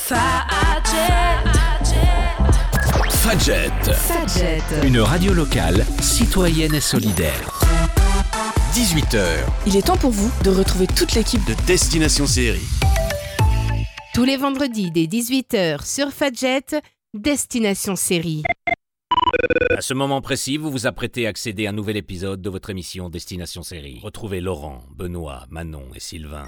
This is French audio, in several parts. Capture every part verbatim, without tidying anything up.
Fadjet. Fadjet. Fadjet. Une radio locale, citoyenne et solidaire. dix-huit heures. Il est temps pour vous de retrouver toute l'équipe de Destination Série. Tous les vendredis dès dix-huit heures sur Fadjet, Destination Série. À ce moment précis, vous vous apprêtez à accéder à un nouvel épisode de votre émission Destination Série. Retrouvez Laurent, Benoît, Manon et Sylvain.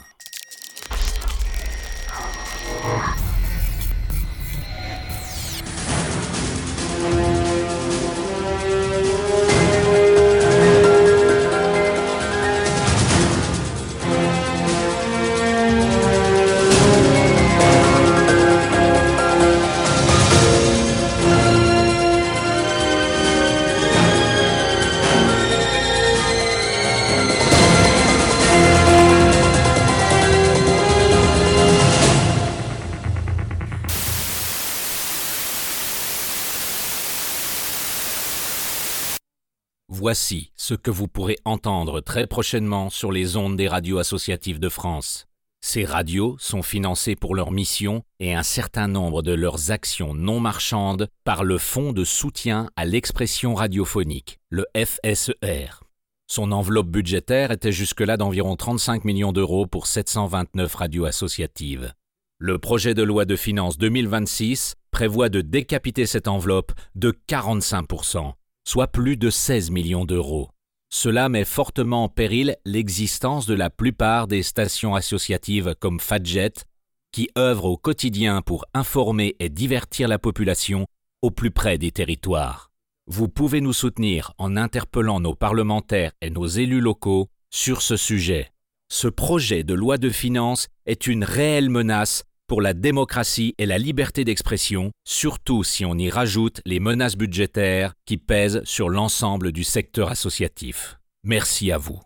Voici ce que vous pourrez entendre très prochainement sur les ondes des radios associatives de France. Ces radios sont financées pour leur mission et un certain nombre de leurs actions non marchandes par le Fonds de soutien à l'expression radiophonique, le F S E R. Son enveloppe budgétaire était jusque-là d'environ trente-cinq millions d'euros pour sept cent vingt-neuf radios associatives. Le projet de loi de finances deux mille vingt-six prévoit de décapiter cette enveloppe de quarante-cinq pour cent. Soit plus de seize millions d'euros. Cela met fortement en péril l'existence de la plupart des stations associatives comme Fadjet, qui œuvrent au quotidien pour informer et divertir la population au plus près des territoires. Vous pouvez nous soutenir en interpellant nos parlementaires et nos élus locaux sur ce sujet. Ce projet de loi de finances est une réelle menace pour la démocratie et la liberté d'expression, surtout si on y rajoute les menaces budgétaires qui pèsent sur l'ensemble du secteur associatif. Merci à vous.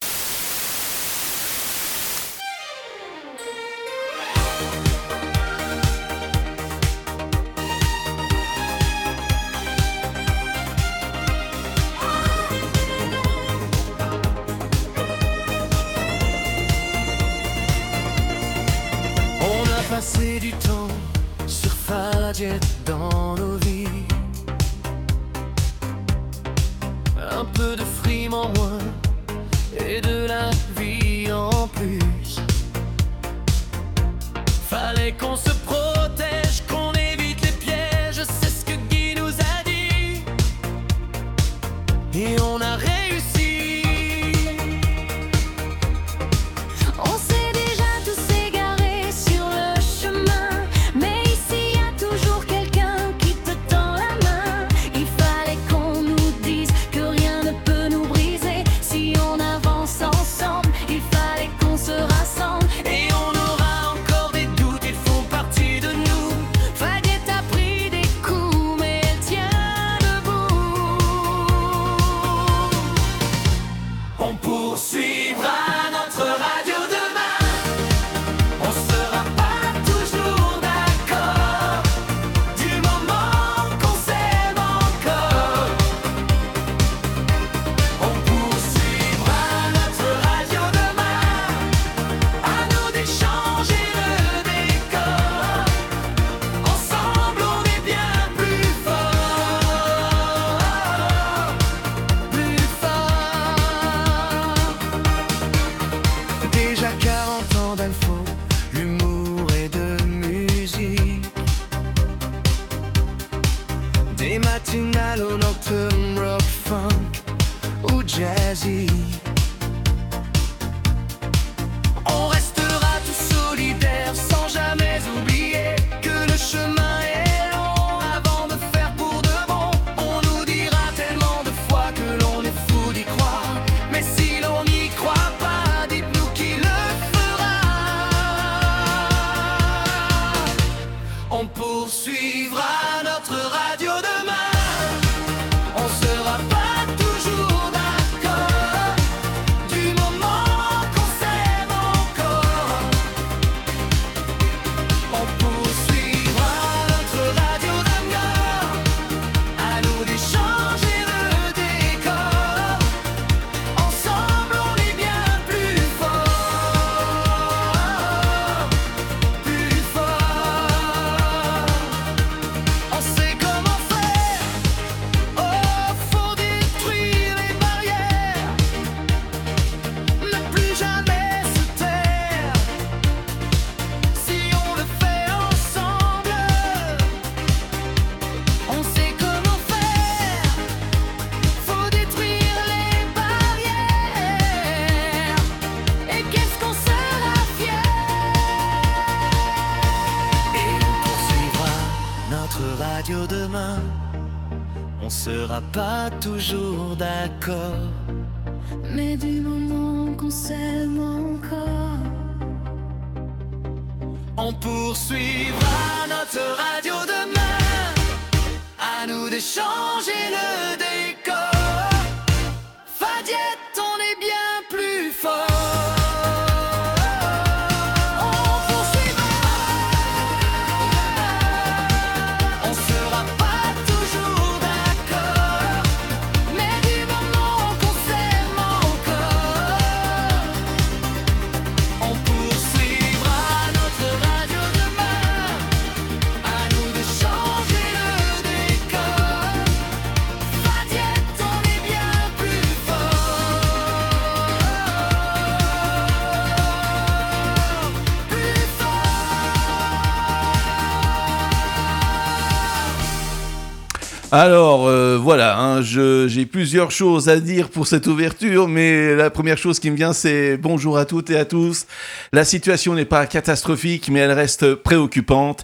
Passer du temps sur Fadjet dans nos vies. Un peu de frime en moins et de la vie en plus. Fallait qu'on se protège, qu'on évite les pièges, c'est ce que Guy nous a dit. Et on a réussi. Partir on sera pas toujours d'accord. Mais du moment qu'on s'aime encore, on poursuivra notre radio demain. À nous d'échanger le décor. Fadiette, on est bien plus fort. Alors euh, voilà, hein, je, j'ai plusieurs choses à dire pour cette ouverture, mais la première chose qui me vient, c'est bonjour à toutes et à tous. La situation n'est pas catastrophique, mais elle reste préoccupante.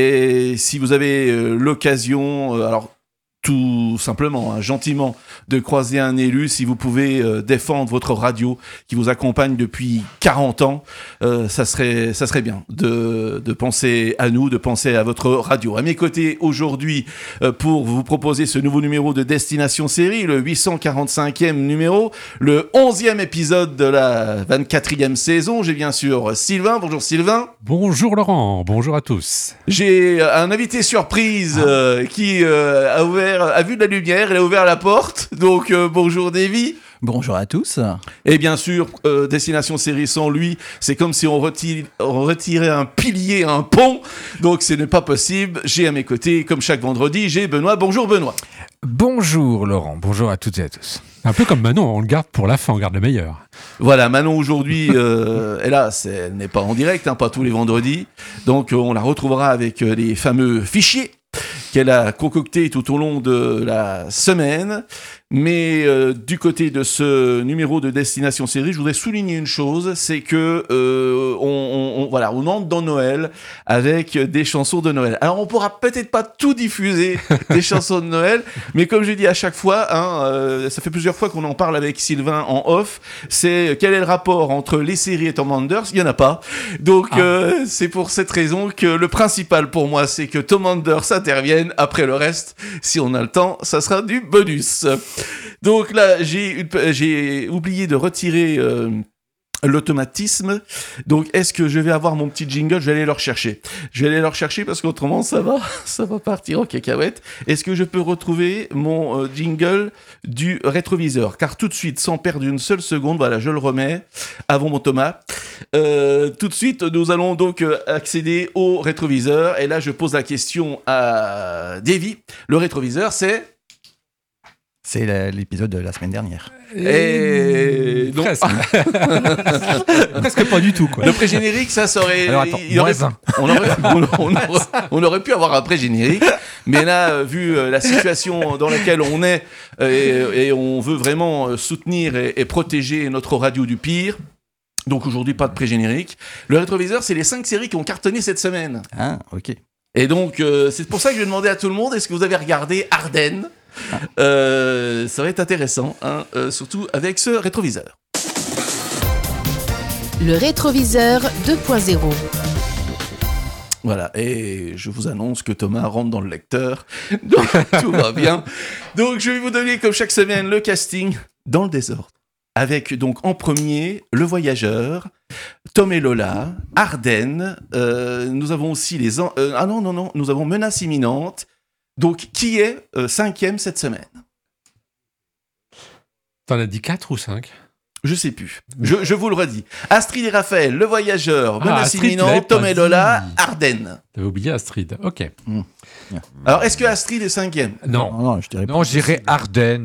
Et si vous avez euh, l'occasion, euh, alors tout simplement, hein, gentiment, de croiser un élu, si vous pouvez euh, défendre votre radio qui vous accompagne depuis quarante ans, euh, ça serait, ça serait bien de, de penser à nous, de penser à votre radio. À mes côtés aujourd'hui, euh, pour vous proposer ce nouveau numéro de Destination Série, le huit cent quarante-cinquième numéro, le onzième épisode de la vingt-quatrième saison, j'ai bien sûr Sylvain. Bonjour Sylvain. Bonjour Laurent, bonjour à tous. J'ai un invité surprise euh, qui euh, a ouvert a vu de la lumière, il a ouvert la porte. Donc euh, bonjour Davy. Bonjour à tous. Et bien sûr, euh, Destination Série sans lui, c'est comme si on, retire, on retirait un pilier, un pont. Donc ce n'est pas possible. J'ai à mes côtés, comme chaque vendredi, j'ai Benoît. Bonjour Benoît. Bonjour Laurent, bonjour à toutes et à tous. Un peu comme Manon, on le garde pour la fin, on garde le meilleur. Voilà, Manon aujourd'hui, euh, hélas, elle n'est pas en direct, hein, pas tous les vendredis. Donc euh, on la retrouvera avec euh, les fameux fichiers qu'elle a concocté tout au long de la semaine. Mais euh, du côté de ce numéro de Destination Série, je voudrais souligner une chose, c'est que euh, on, on, on, voilà, on entre dans Noël avec des chansons de Noël. Alors on pourra peut-être pas tout diffuser des chansons de Noël, mais comme je dis à chaque fois, hein, euh, ça fait plusieurs fois qu'on en parle avec Sylvain en off, c'est quel est le rapport entre les séries et Tom Anders? Il y en a pas. Donc ah. euh, c'est pour cette raison que le principal pour moi, c'est que Tom Anders intervienne. Après le reste, si on a le temps, ça sera du bonus. Donc là, j'ai, j'ai oublié de retirer euh, l'automatisme. Donc, est-ce que je vais avoir mon petit jingle? Je vais aller le rechercher. Je vais aller le rechercher parce qu'autrement, ça va, ça va partir en cacahuète. Est-ce que je peux retrouver mon euh, jingle du rétroviseur? Car tout de suite, sans perdre une seule seconde, voilà, je le remets avant mon Thomas. Euh, tout de suite, nous allons donc euh, accéder au rétroviseur. Et là, je pose la question à Davy. Le rétroviseur, c'est... C'est la, l'épisode de la semaine dernière. Et donc... Presque. Presque pas du tout, quoi. Le pré-générique, ça serait... Alors attends, il aurait... on, aurait... on, aurait... on aurait pu avoir un pré-générique, mais là, vu la situation dans laquelle on est, et, et on veut vraiment soutenir et, et protéger notre radio du pire, donc aujourd'hui, pas de pré-générique. Le rétroviseur, c'est les cinq séries qui ont cartonné cette semaine. Ah, ok. Et donc, euh, c'est pour ça que je vais demander à tout le monde, est-ce que vous avez regardé Ardennes? Euh, ça va être intéressant, hein, euh, surtout avec ce rétroviseur. Le rétroviseur deux point zéro. Voilà, et je vous annonce que Thomas rentre dans le lecteur, donc tout va bien. Donc je vais vous donner, comme chaque semaine, le casting dans le désordre. Avec donc en premier, Le Voyageur, Tom et Lola, Ardennes, euh, nous avons aussi les... En... Euh, ah non, non, non, nous avons Menace imminente. Donc, qui est euh, cinquième cette semaine? T'en as dit quatre ou cinq? Je sais plus. Je, je vous le redis. Astrid et Raphaël, Le Voyageur, Menace ah, imminente, Tom et Lola, Ardennes. T'avais oublié Astrid, ok. Mmh. Alors, est-ce que Astrid est cinquième? Non, non, non, je dirais, non, je dirais Ardennes.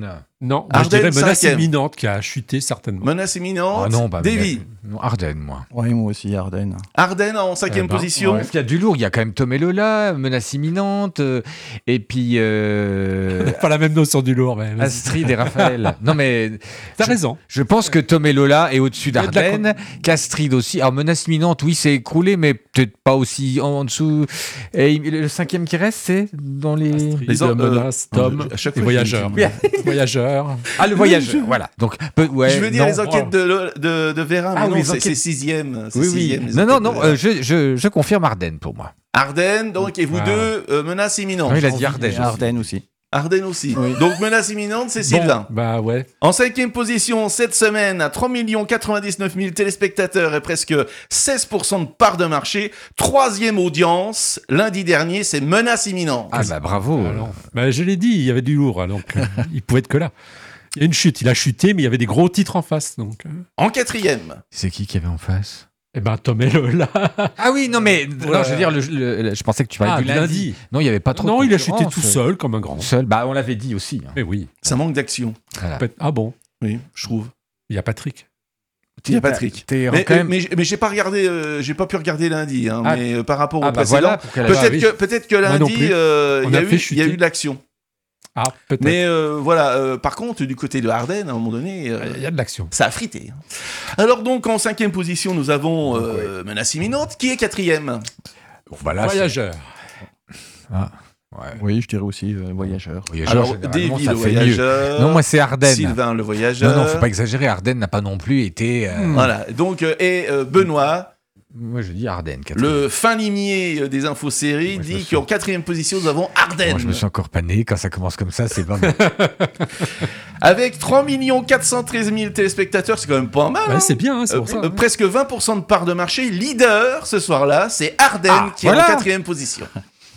Non, moi, je Ardennes, dirais menace cinquième. imminente qui a chuté certainement. Menace imminente. Ah non, bah, Davy. mais- non, Ardennes, moi. Ouais, moi aussi, Ardennes. Ardennes en cinquième Eh ben, position. Parce qu'il y a du lourd, il y a quand même Tom et Lola, Menace imminente, euh, et puis euh, Pas la même notion du lourd, mais vas-y. Astrid et Raphaël. Non mais T'as je- raison. Je pense que Tom et Lola est au-dessus y a de la d'Ardennes, qu'Astrid aussi. Alors Menace imminente, oui, c'est écroulé, mais peut-être pas aussi en, en dessous. Et il- le cinquième qui reste, c'est dans les. Astrid, Les en- menace, euh, Tom, à chaque et fois, voyageurs. je- Voyageurs. Ah, le voyageur, voilà. Donc, peu- ouais, je veux dire non. les enquêtes de, Lo- de, de Vérin, mais Ah non, oui, les c'est, enquêtes- c'est sixième. C'est Oui, oui. sixième, les Non, non, enquêtes de non, Vérin. euh, je, je, je confirme Ardennes pour moi. Ardennes, donc, et vous Ah. deux, euh, menace imminente. Non, il a dit Ardennes. Et Ardennes aussi. Ardennes aussi. Oui. Donc, menace imminente, c'est Sylvain. Bon, bah ouais. En cinquième position, cette semaine, à trois millions quatre-vingt-dix-neuf mille téléspectateurs et presque seize pour cent de part de marché. Troisième audience, lundi dernier, c'est menace imminente. Ah bah bravo. Alors, bah, je l'ai dit, il y avait du lourd, hein, donc euh, il pouvait être que là. Il y a une chute, il a chuté, mais il y avait des gros titres en face. Donc, euh, En quatrième, C'est qui qui avait en face? eh ben, Tom et Lola. Ah oui, non mais Voilà. non, je veux dire, le, le- le- je pensais que tu parlais Ah, du du lundi. lundi. Non, il y avait pas trop. Non, de il a chuté concurrence. tout seul, comme un grand. Seul, bah on l'avait dit aussi. hein. Mais oui. ça manque d'action. Voilà. Peut-être- Ah bon, Oui, je trouve. il y a Patrick. Il y a Patrick. T'es Mais, quand même. mais, mais j'ai pas regardé, euh, j'ai pas pu regarder lundi, hein, Ah. mais euh, par rapport Ah au bah précédent, voilà. pour qu'elle- peut-être Ah oui. que peut-être que Moi non lundi, plus. euh, On il y a a eu, fait il y a chuter. eu de l'action. Ah, peut-être. Mais euh, voilà, euh, par contre, du côté de Ardennes, à un moment donné, euh, Il y a de l'action. ça a frité. hein. Alors donc, en cinquième position, nous avons euh, Menace imminente, qui est quatrième. Bon, bah là, c'est- Voyageur. Ah, ouais. Oui, je dirais aussi euh, voyageur. Voyageur, Alors, généralement, Davy ça le fait mieux. voyageur, Non, moi c'est Ardennes. Sylvain le voyageur. Non, non, faut pas exagérer. Ardennes n'a pas non plus été. euh, Voilà, donc, euh, et euh, Benoît, Moi je dis Ardennes. quatrième. le fin limier euh, des infos séries, Moi, je me dit suis- qu'en quatrième position, nous avons Ardennes. Moi, je me suis encore pas né. Quand ça commence comme ça, c'est pas mal. Avec trois millions quatre cent treize mille téléspectateurs, c'est quand même pas mal. Ouais, hein. c'est bien, hein, c'est Euh, pour ça. euh, presque vingt pour cent de part de marché. Leader ce soir-là, c'est Ardennes Ah, qui est voilà. en quatrième position.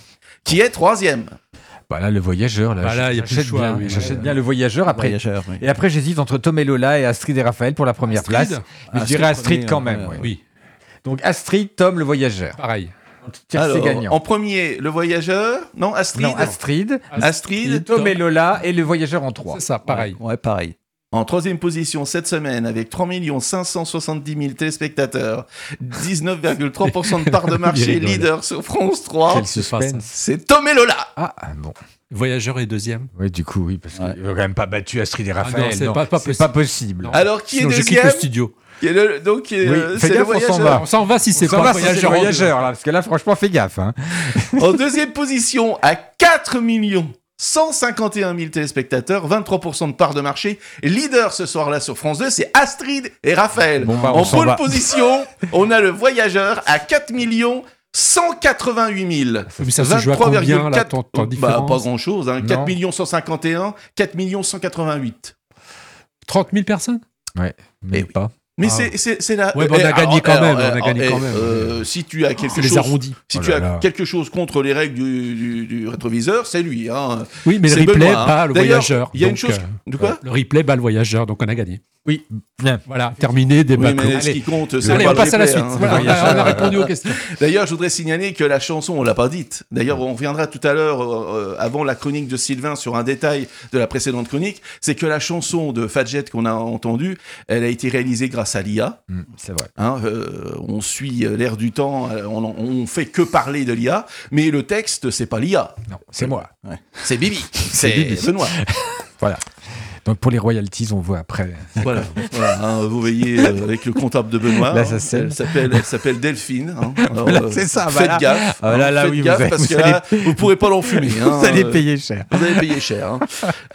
Qui est troisième. Bah là, le voyageur. Là, Bah là, y a plus j'achète de choix, bien, oui. j'achète bien le voyageur après. Voyageur, oui. Et après, j'hésite entre Tom et Lola et Astrid et Raphaël pour la première Astrid place. Mais je Astrid dirais Astrid premier, quand euh, même. ouais. ouais. Oui, Donc Astrid, Tom, le voyageur. pareil. Tiercé Alors, gagnant. en premier, le voyageur. Non, Astrid. Non, Astrid, Astrid. Tom et Lola et le voyageur en trois. C'est ça, pareil. Ouais, pareil. En troisième position cette semaine avec trois millions cinq cent soixante-dix mille téléspectateurs, dix-neuf virgule trois pour cent de part de marché, Il rigole. leader sur France trois. Quel c'est pas suspense. C'est Tom et Lola. Ah, bon. Voyageur est deuxième. Oui, du coup, oui, parce Ouais. qu'ils n'ont quand même pas battu Astrid et Raphaël. non, c'est pas- pas c'est possible. pas possible. Non. Alors qui Sinon, est je quitte deuxième le studio. Qui est le- Donc qui est, Oui, euh, fais c'est le gaffe, on s'en voyageur. va. On s'en va si c'est Ça pas va, voyageur. c'est le en voyageur, là, parce que là, franchement, fais gaffe. Hein. En deuxième position, à quatre millions cent cinquante et un mille téléspectateurs, vingt-trois pour cent de part de marché. Leader ce soir-là sur France deux, c'est Astrid et Raphaël. Bon, bah, on en s'en pole va. position, on a le voyageur à quatre millions cent quatre-vingt-huit mille. Mais ça se joue à combien, là, ton- ton Bah, différence pas grand-chose. Hein. Non. quatre millions cent cinquante et un, quatre millions cent quatre-vingt-huit. trente mille personnes. Ouais, mais Eh oui. pas. Mais Ah. c'est, c'est, c'est la... Ouais, bah, on a Eh, gagné quand même, on a eh, gagné eh, quand même. euh, si tu as quelque C'est les chose... arrondis. Si Oh tu là as là. quelque chose contre les règles du, du, du rétroviseur, c'est lui. Hein. Oui, mais le C'est replay Benoît, hein. bat le D'ailleurs, voyageur. il y a une donc, chose- euh, De quoi Le replay bat le voyageur, donc on a gagné. Oui, bien. Voilà, terminé, débat Oui, mais clos. ce qui compte, c'est Allez, pas on le passe à la replay, suite. hein. Voilà, on a- Voyageur. on a répondu aux questions. D'ailleurs, je voudrais signaler que la chanson, on l'a pas dite. D'ailleurs, on reviendra tout à l'heure, euh, avant la chronique de Sylvain, sur un détail de la précédente chronique. C'est que la chanson de Fadjet qu'on a entendue, elle a été réalisée grâce à l'I A. Mm, c'est vrai. Hein, euh, on suit l'air du temps, euh, on, on fait que parler de l'I A, mais le texte, c'est pas l'I A. Non, c'est moi. C'est Bibi. C'est Bibi. Benoît. Voilà. Donc pour les royalties, on voit après. Voilà, voilà hein, vous voyez euh, avec le comptable de Benoît. Là, hein, ça scène. elle s'appelle, elle s'appelle Delphine. Hein. Alors, Là, euh, c'est ça, Faites voilà. gaffe. Ah, là, hein, là, faites oui, vous gaffe allez- parce vous que là, vous pourrez pas l'enfumer. Hein, Vous allez euh, payer cher. Vous allez payer cher. Hein.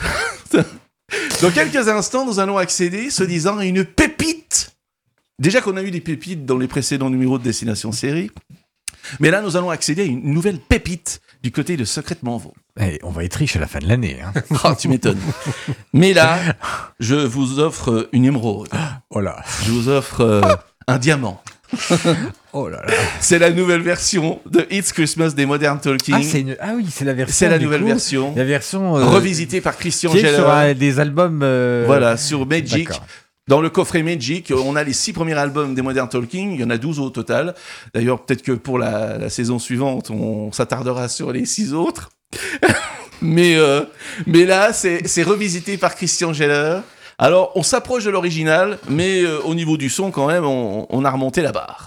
Dans quelques instants, nous allons accéder, se disant, à une pépite. Déjà qu'on a eu des pépites dans les précédents numéros de Destination Série, mais là, nous allons accéder à une nouvelle pépite du côté de Secrètement Vaud. Eh, on va être riche à la fin de l'année. Hein. Ah, tu m'étonnes. Mais là, je vous offre une émeraude. Oh là. Je vous offre euh, un diamant. Oh là là. C'est la nouvelle version de It's Christmas des Modern Talking. Ah, c'est une... ah oui, c'est la version. C'est la du nouvelle coup, version, La version euh, revisitée par Christian qui est Geller. sur euh, des albums. euh, Voilà, sur Magic. D'accord. Dans le coffret Magic, on a les six premiers albums des Modern Talking. Il y en a douze au total. D'ailleurs, peut-être que pour la, la saison suivante, on s'attardera sur les six autres. mais, euh, mais là, c'est, c'est revisité par Christian Geller. Alors, on s'approche de l'original, mais euh, au niveau du son, quand même, on, on a remonté la barre.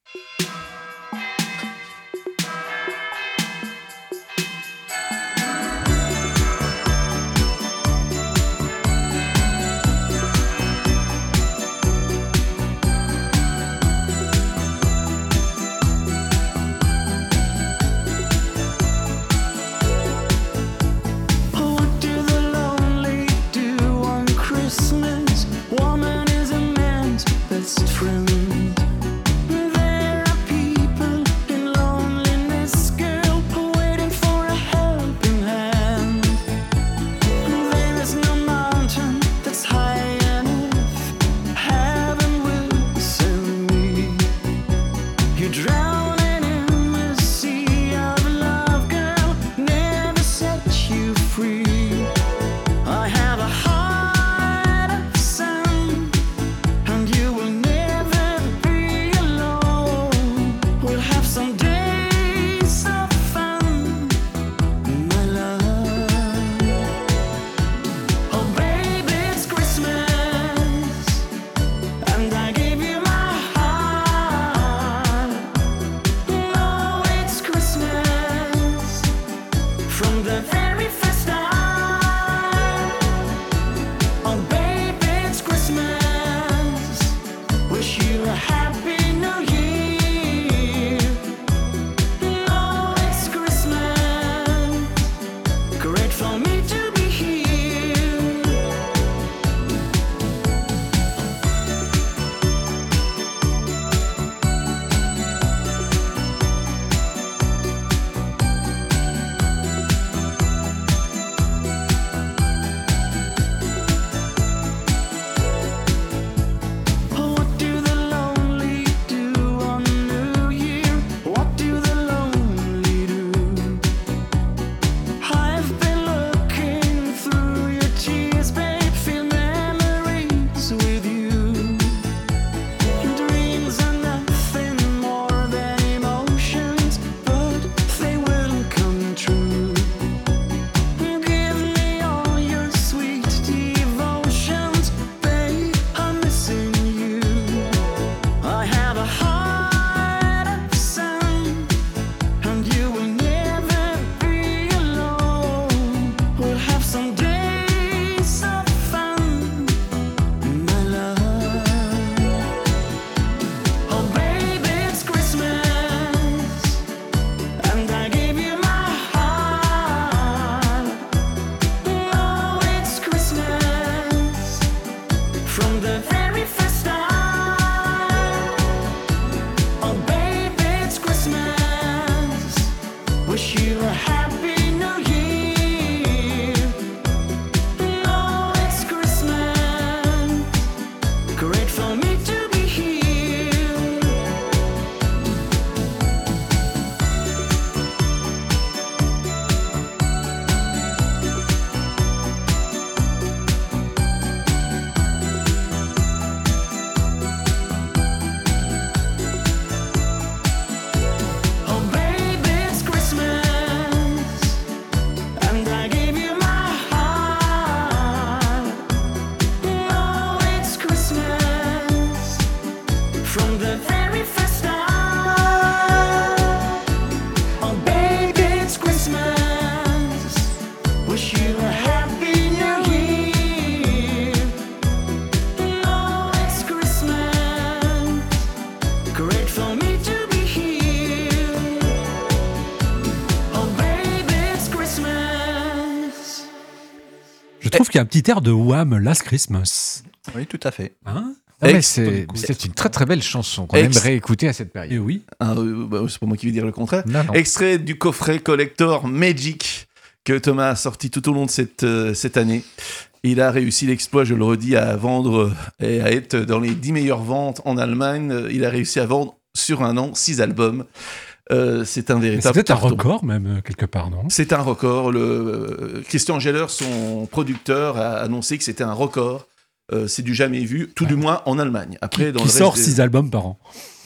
Je trouve qu'il y a un petit air de Wham, Last Christmas. Oui, tout à fait. Hein non, mais c'est, c'est une très très belle chanson qu'on Ex- aimerait écouter à cette période. Et oui. Ah, euh, bah, c'est pas moi qui vais dire le contraire. Non, non. Extrait du coffret collector Magic que Thomas a sorti tout au long de cette, euh, cette année. Il a réussi l'exploit, je le redis, à vendre et à être dans les dix meilleures ventes en Allemagne. Il a réussi à vendre sur un an six albums. Euh, c'est un véritable. C'est peut-être carton. un record même quelque part, non ? C'est un record. Le euh, Christian Geller, son producteur, a annoncé que c'était un record. Euh, c'est du jamais vu, tout ouais. du moins en Allemagne. Après, qui, dans qui le sort reste six des... albums par an.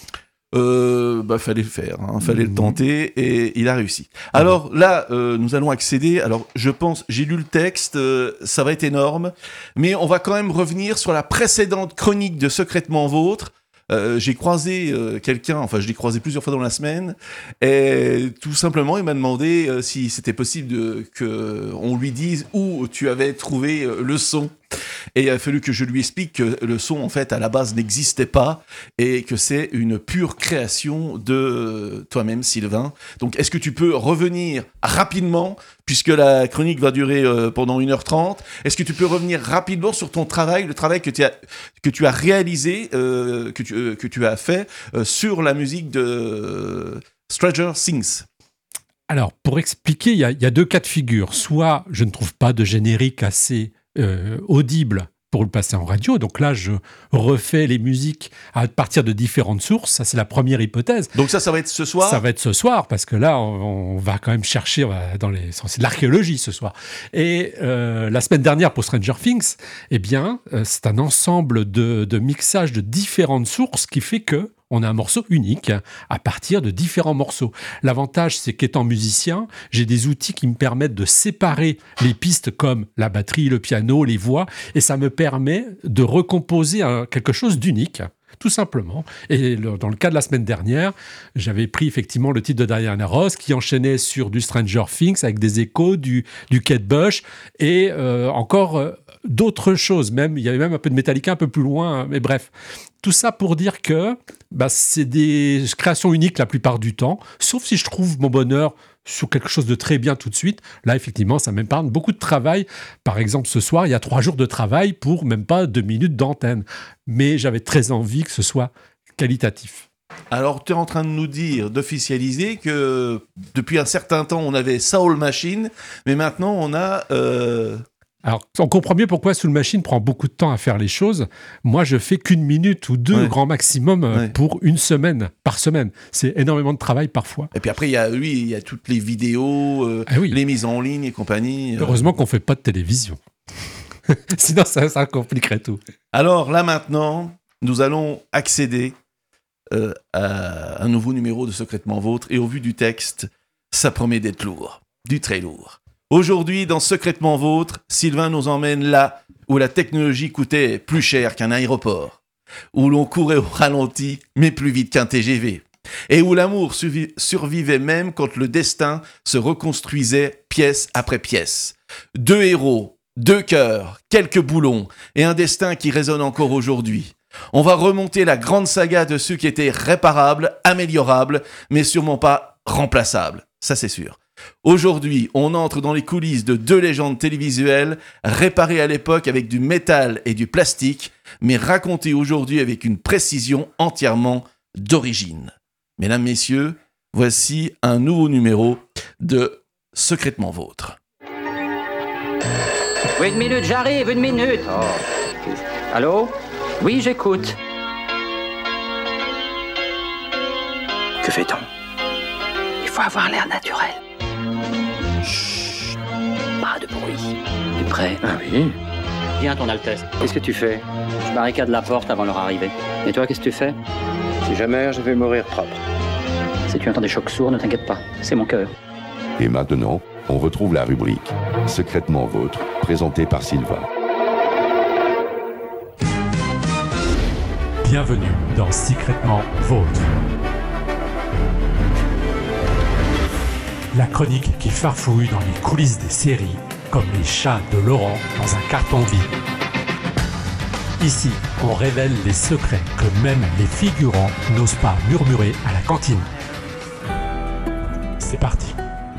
Euh, bah, fallait le faire, hein, fallait mmh. le tenter et il a réussi. Alors là, euh, nous allons accéder. Alors, je pense, j'ai lu le texte, euh, ça va être énorme, mais on va quand même revenir sur la précédente chronique de Secrètement Vôtre. Euh, j'ai croisé euh, quelqu'un, enfin, je l'ai croisé plusieurs fois dans la semaine, et tout simplement, il m'a demandé euh, si c'était possible de, que on lui dise où tu avais trouvé euh, le son. Et il a fallu que je lui explique que le son, en fait, à la base, n'existait pas et que c'est une pure création de toi-même, Sylvain. Donc, est-ce que tu peux revenir rapidement, puisque la chronique va durer euh, pendant une heure trente, est-ce que tu peux revenir rapidement sur ton travail, le travail que tu as, que tu as réalisé, euh, que, tu, euh, que tu as fait euh, sur la musique de euh, Stranger Things ? Alors, pour expliquer, il y, y a deux cas de figure. Soit je ne trouve pas de générique assez Euh, audible pour le passer en radio. Donc là, je refais les musiques à partir de différentes sources. Ça, c'est la première hypothèse. Donc ça, ça va être ce soir ? Ça va être ce soir, parce que là, on, on va quand même chercher dans les... C'est de l'archéologie ce soir. Et euh, la semaine dernière, pour Stranger Things, eh bien, euh, c'est un ensemble de, de mixage de différentes sources qui fait que on a un morceau unique à partir de différents morceaux. L'avantage, c'est qu'étant musicien, j'ai des outils qui me permettent de séparer les pistes comme la batterie, le piano, les voix, et ça me permet de recomposer un, quelque chose d'unique, tout simplement. Et le, dans le cas de la semaine dernière, j'avais pris effectivement le titre de Diana Ross qui enchaînait sur du Stranger Things avec des échos, du, du Kate Bush et euh, encore euh, d'autres choses. Même, il y avait même un peu de Metallica un peu plus loin, mais bref. Tout ça pour dire que bah, c'est des créations uniques la plupart du temps, sauf si je trouve mon bonheur sur quelque chose de très bien tout de suite. Là, effectivement, ça m'épargne beaucoup de travail. Par exemple, ce soir, il y a trois jours de travail pour même pas deux minutes d'antenne. Mais j'avais très envie que ce soit qualitatif. Alors, tu es en train de nous dire, d'officialiser que depuis un certain temps, on avait Soul Machine, mais maintenant, on a... Euh... Alors, on comprend mieux pourquoi Soul Machine prend beaucoup de temps à faire les choses. Moi, je fais qu'une minute ou deux, ouais. grand maximum, ouais. pour une semaine, par semaine. C'est énormément de travail parfois. Et puis après, il y a, oui, il y a toutes les vidéos, euh, ah oui. les mises en ligne et compagnie. Heureusement euh... qu'on ne fait pas de télévision. Sinon, ça, ça compliquerait tout. Alors là, maintenant, nous allons accéder euh, à un nouveau numéro de Secrètement Vôtre. Et au vu du texte, ça promet d'être lourd, du très lourd. Aujourd'hui, dans Secrètement Vôtre, Sylvain nous emmène là où la technologie coûtait plus cher qu'un aéroport, où l'on courait au ralenti, mais plus vite qu'un T G V, et où l'amour survi- survivait même quand le destin se reconstruisait pièce après pièce. Deux héros, deux cœurs, quelques boulons, et un destin qui résonne encore aujourd'hui. On va remonter la grande saga de ceux qui étaient réparables, améliorables, mais sûrement pas remplaçables, ça c'est sûr. Aujourd'hui, on entre dans les coulisses de deux légendes télévisuelles réparées à l'époque avec du métal et du plastique, mais racontées aujourd'hui avec une précision entièrement d'origine. Mesdames, messieurs, voici un nouveau numéro de Secrètement Vôtre. Oui, une minute, j'arrive, une minute. Oh. Allô ? Oui, j'écoute. Que fait-on ? Il faut avoir l'air naturel. Chut, pas de bruit. Tu es prêt ? Ah oui. Viens, ton Altesse. Qu'est-ce que tu fais ? Je barricade la porte avant leur arrivée. Et toi, qu'est-ce que tu fais ? Si jamais, je vais mourir propre. Si tu entends des chocs sourds, ne t'inquiète pas. C'est mon cœur. Et maintenant, on retrouve la rubrique Secrètement Vôtre, présentée par Sylvain. Bienvenue dans Secrètement Vôtre. La chronique qui farfouille dans les coulisses des séries, comme les chats de Laurent dans un carton vide. Ici, on révèle les secrets que même les figurants n'osent pas murmurer à la cantine. C'est parti.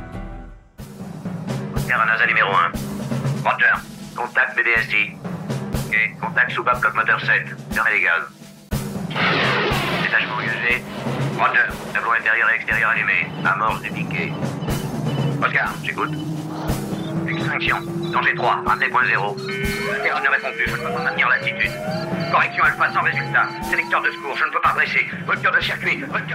Terre à NASA numéro un. Roger. Contact B D S J. Ok. Contact soupape bloc moteur sept. Fermez les gaz. Détachement engagé. Roger. Tableau intérieur et extérieur allumé. Amorce du piquet. Oscar, j'écoute. Extinction. Danger trois. Ramenez point zéro. La Terre ne répond plus. Je ne peux pas maintenir l'altitude. Correction alpha sans résultat. Sélecteur de secours. Je ne peux pas dresser. Rupture de circuit. Rupture.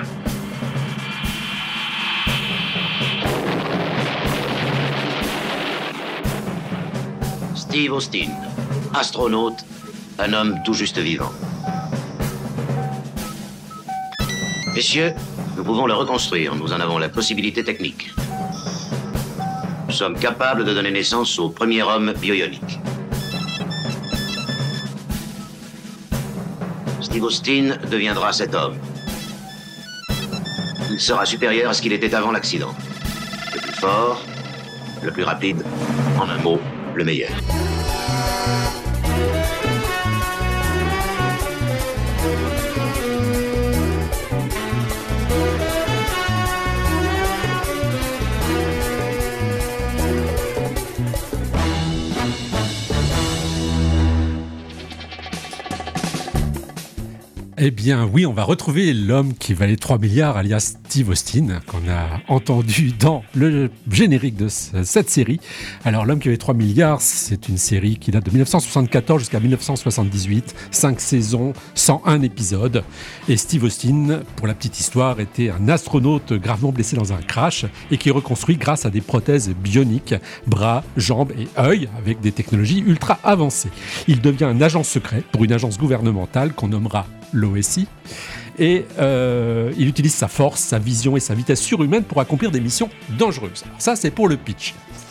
Steve Austin, astronaute, un homme tout juste vivant. Messieurs, nous pouvons le reconstruire. Nous en avons la possibilité technique. Nous sommes capables de donner naissance au premier homme bioionique. Steve Austin deviendra cet homme. Il sera supérieur à ce qu'il était avant l'accident. Le plus fort, le plus rapide, en un mot, le meilleur. Eh bien oui, on va retrouver l'homme qui valait trois milliards, alias Steve Austin, qu'on a entendu dans le générique de cette série. Alors l'homme qui avait trois milliards, c'est une série qui date de dix-neuf cent soixante-quatorze jusqu'à dix-neuf cent soixante-dix-huit, cinq saisons, cent un épisodes. Et Steve Austin, pour la petite histoire, était un astronaute gravement blessé dans un crash et qui est reconstruit grâce à des prothèses bioniques, bras, jambes et œils, avec des technologies ultra avancées. Il devient un agent secret pour une agence gouvernementale qu'on nommera l'O S I, et euh, il utilise sa force, sa vision et sa vitesse surhumaine pour accomplir des missions dangereuses. Alors ça, c'est pour le pitch.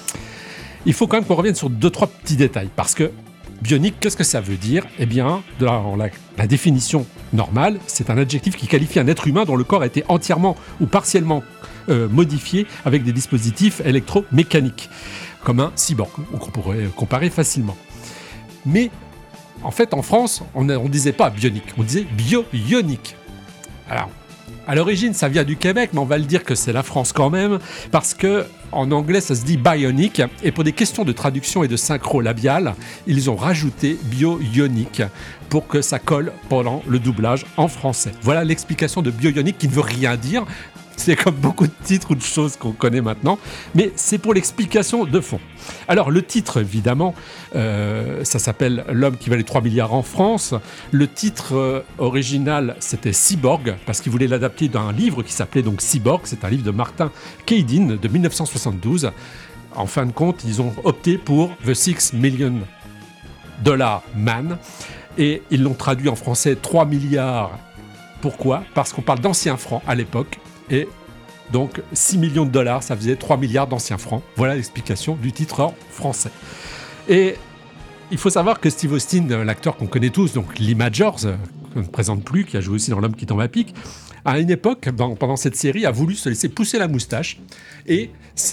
Il faut quand même qu'on revienne sur deux, trois petits détails, parce que bionique, qu'est-ce que ça veut dire ? Eh bien, dans la, la définition normale, c'est un adjectif qui qualifie un être humain dont le corps a été entièrement ou partiellement euh, modifié avec des dispositifs électromécaniques, comme un cyborg, qu'on pourrait comparer facilement. Mais en fait, en France, on ne disait pas bionique, on disait bio-ionique. Alors, à l'origine, ça vient du Québec, mais on va le dire que c'est la France quand même, parce que en anglais, ça se dit bionique, et pour des questions de traduction et de synchro labial, ils ont rajouté bio-ionique pour que ça colle pendant le doublage en français. Voilà l'explication de bio-ionique qui ne veut rien dire. C'est comme beaucoup de titres ou de choses qu'on connaît maintenant, mais c'est pour l'explication de fond. Alors le titre, évidemment, euh, ça s'appelle L'homme qui valait trois milliards en France. Le titre euh, original, c'était Cyborg, parce qu'il voulait l'adapter d'un livre qui s'appelait donc Cyborg. C'est un livre de Martin Kaydin de dix-neuf cent soixante-douze. En fin de compte, ils ont opté pour The Six Million Dollar Man, et ils l'ont traduit en français trois milliards. Pourquoi ? Parce qu'on parle d'anciens francs à l'époque. Et donc six millions de dollars, ça faisait trois milliards d'anciens francs. Voilà l'explication du titre en français. Et il faut savoir que Steve Austin, l'acteur qu'on connaît tous, donc Lee Majors, qu'on ne présente plus, qui a joué aussi dans L'homme qui tombe à pic, à une époque, pendant cette série, a voulu se laisser pousser la moustache, et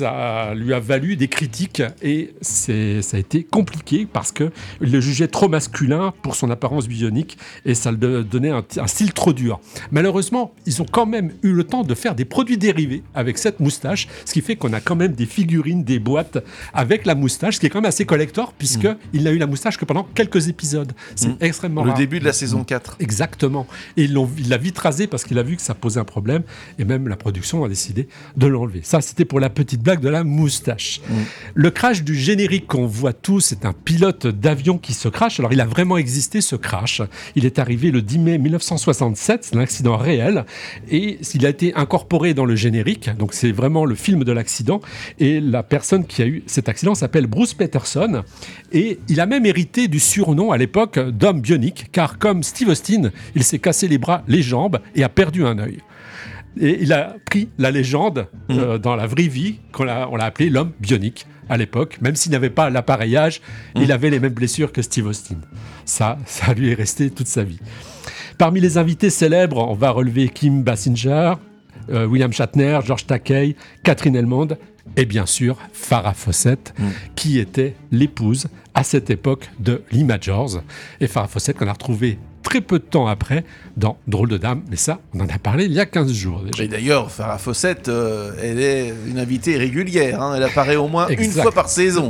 ça lui a valu des critiques, et c'est, ça a été compliqué parce qu'il le jugeait trop masculin pour son apparence bionique, et ça lui donnait un, un style trop dur. Malheureusement, ils ont quand même eu le temps de faire des produits dérivés avec cette moustache, ce qui fait qu'on a quand même des figurines, des boîtes avec la moustache, ce qui est quand même assez collector, puisqu'il mmh. n'a eu la moustache que pendant quelques épisodes. C'est mmh. extrêmement Le rare. début de la saison quatre. Exactement. Et ils l'ont, il l'a vite rasé parce qu'il a vu que ça posait un problème, et même la production a décidé de l'enlever. Ça, c'était pour la petite blague de la moustache. Mmh. Le crash du générique qu'on voit tous, c'est un pilote d'avion qui se crache. Alors, il a vraiment existé, ce crash. Il est arrivé le dix mai dix-neuf cent soixante-sept, c'est un accident réel, et il a été incorporé dans le générique, donc c'est vraiment le film de l'accident, et la personne qui a eu cet accident s'appelle Bruce Peterson, et il a même hérité du surnom à l'époque d'homme bionique, car comme Steve Austin, il s'est cassé les bras, les jambes, et a perdu un œil. Et il a pris la légende euh, mmh. dans la vraie vie, qu'on l'a, on l'a appelé l'homme bionique à l'époque. Même s'il n'avait pas l'appareillage, mmh. il avait les mêmes blessures que Steve Austin. Ça, ça lui est resté toute sa vie. Parmi les invités célèbres, on va relever Kim Basinger, euh, William Shatner, George Takei, Catherine Hellmond et bien sûr Farrah Fawcett, mmh. qui était l'épouse à cette époque de Lee Majors. Et Farrah Fawcett qu'on a retrouvée très peu de temps après dans Drôle de Dame, mais ça, on en a parlé il y a quinze jours déjà. Et d'ailleurs, Farrah Fawcett, euh, elle est une invitée régulière, hein, elle apparaît au moins exact. une fois par saison.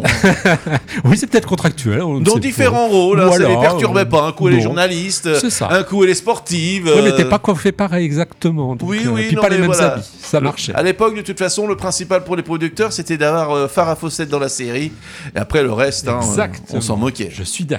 Oui, c'est peut-être contractuel. On dans différents pas. rôles, hein, voilà, ça ne les perturbait pas. Un coup, elle est journaliste, un coup, elle est sportive. Oui, mais t'es pas coiffé pareil exactement. Donc, oui, euh, oui, puis non, pas les mêmes voilà. habits, ça marchait. À l'époque, de toute façon, le principal pour les producteurs, c'était d'avoir euh, Farrah Fawcett dans la série, et après le reste, hein, on s'en moquait. Je suis d'accord.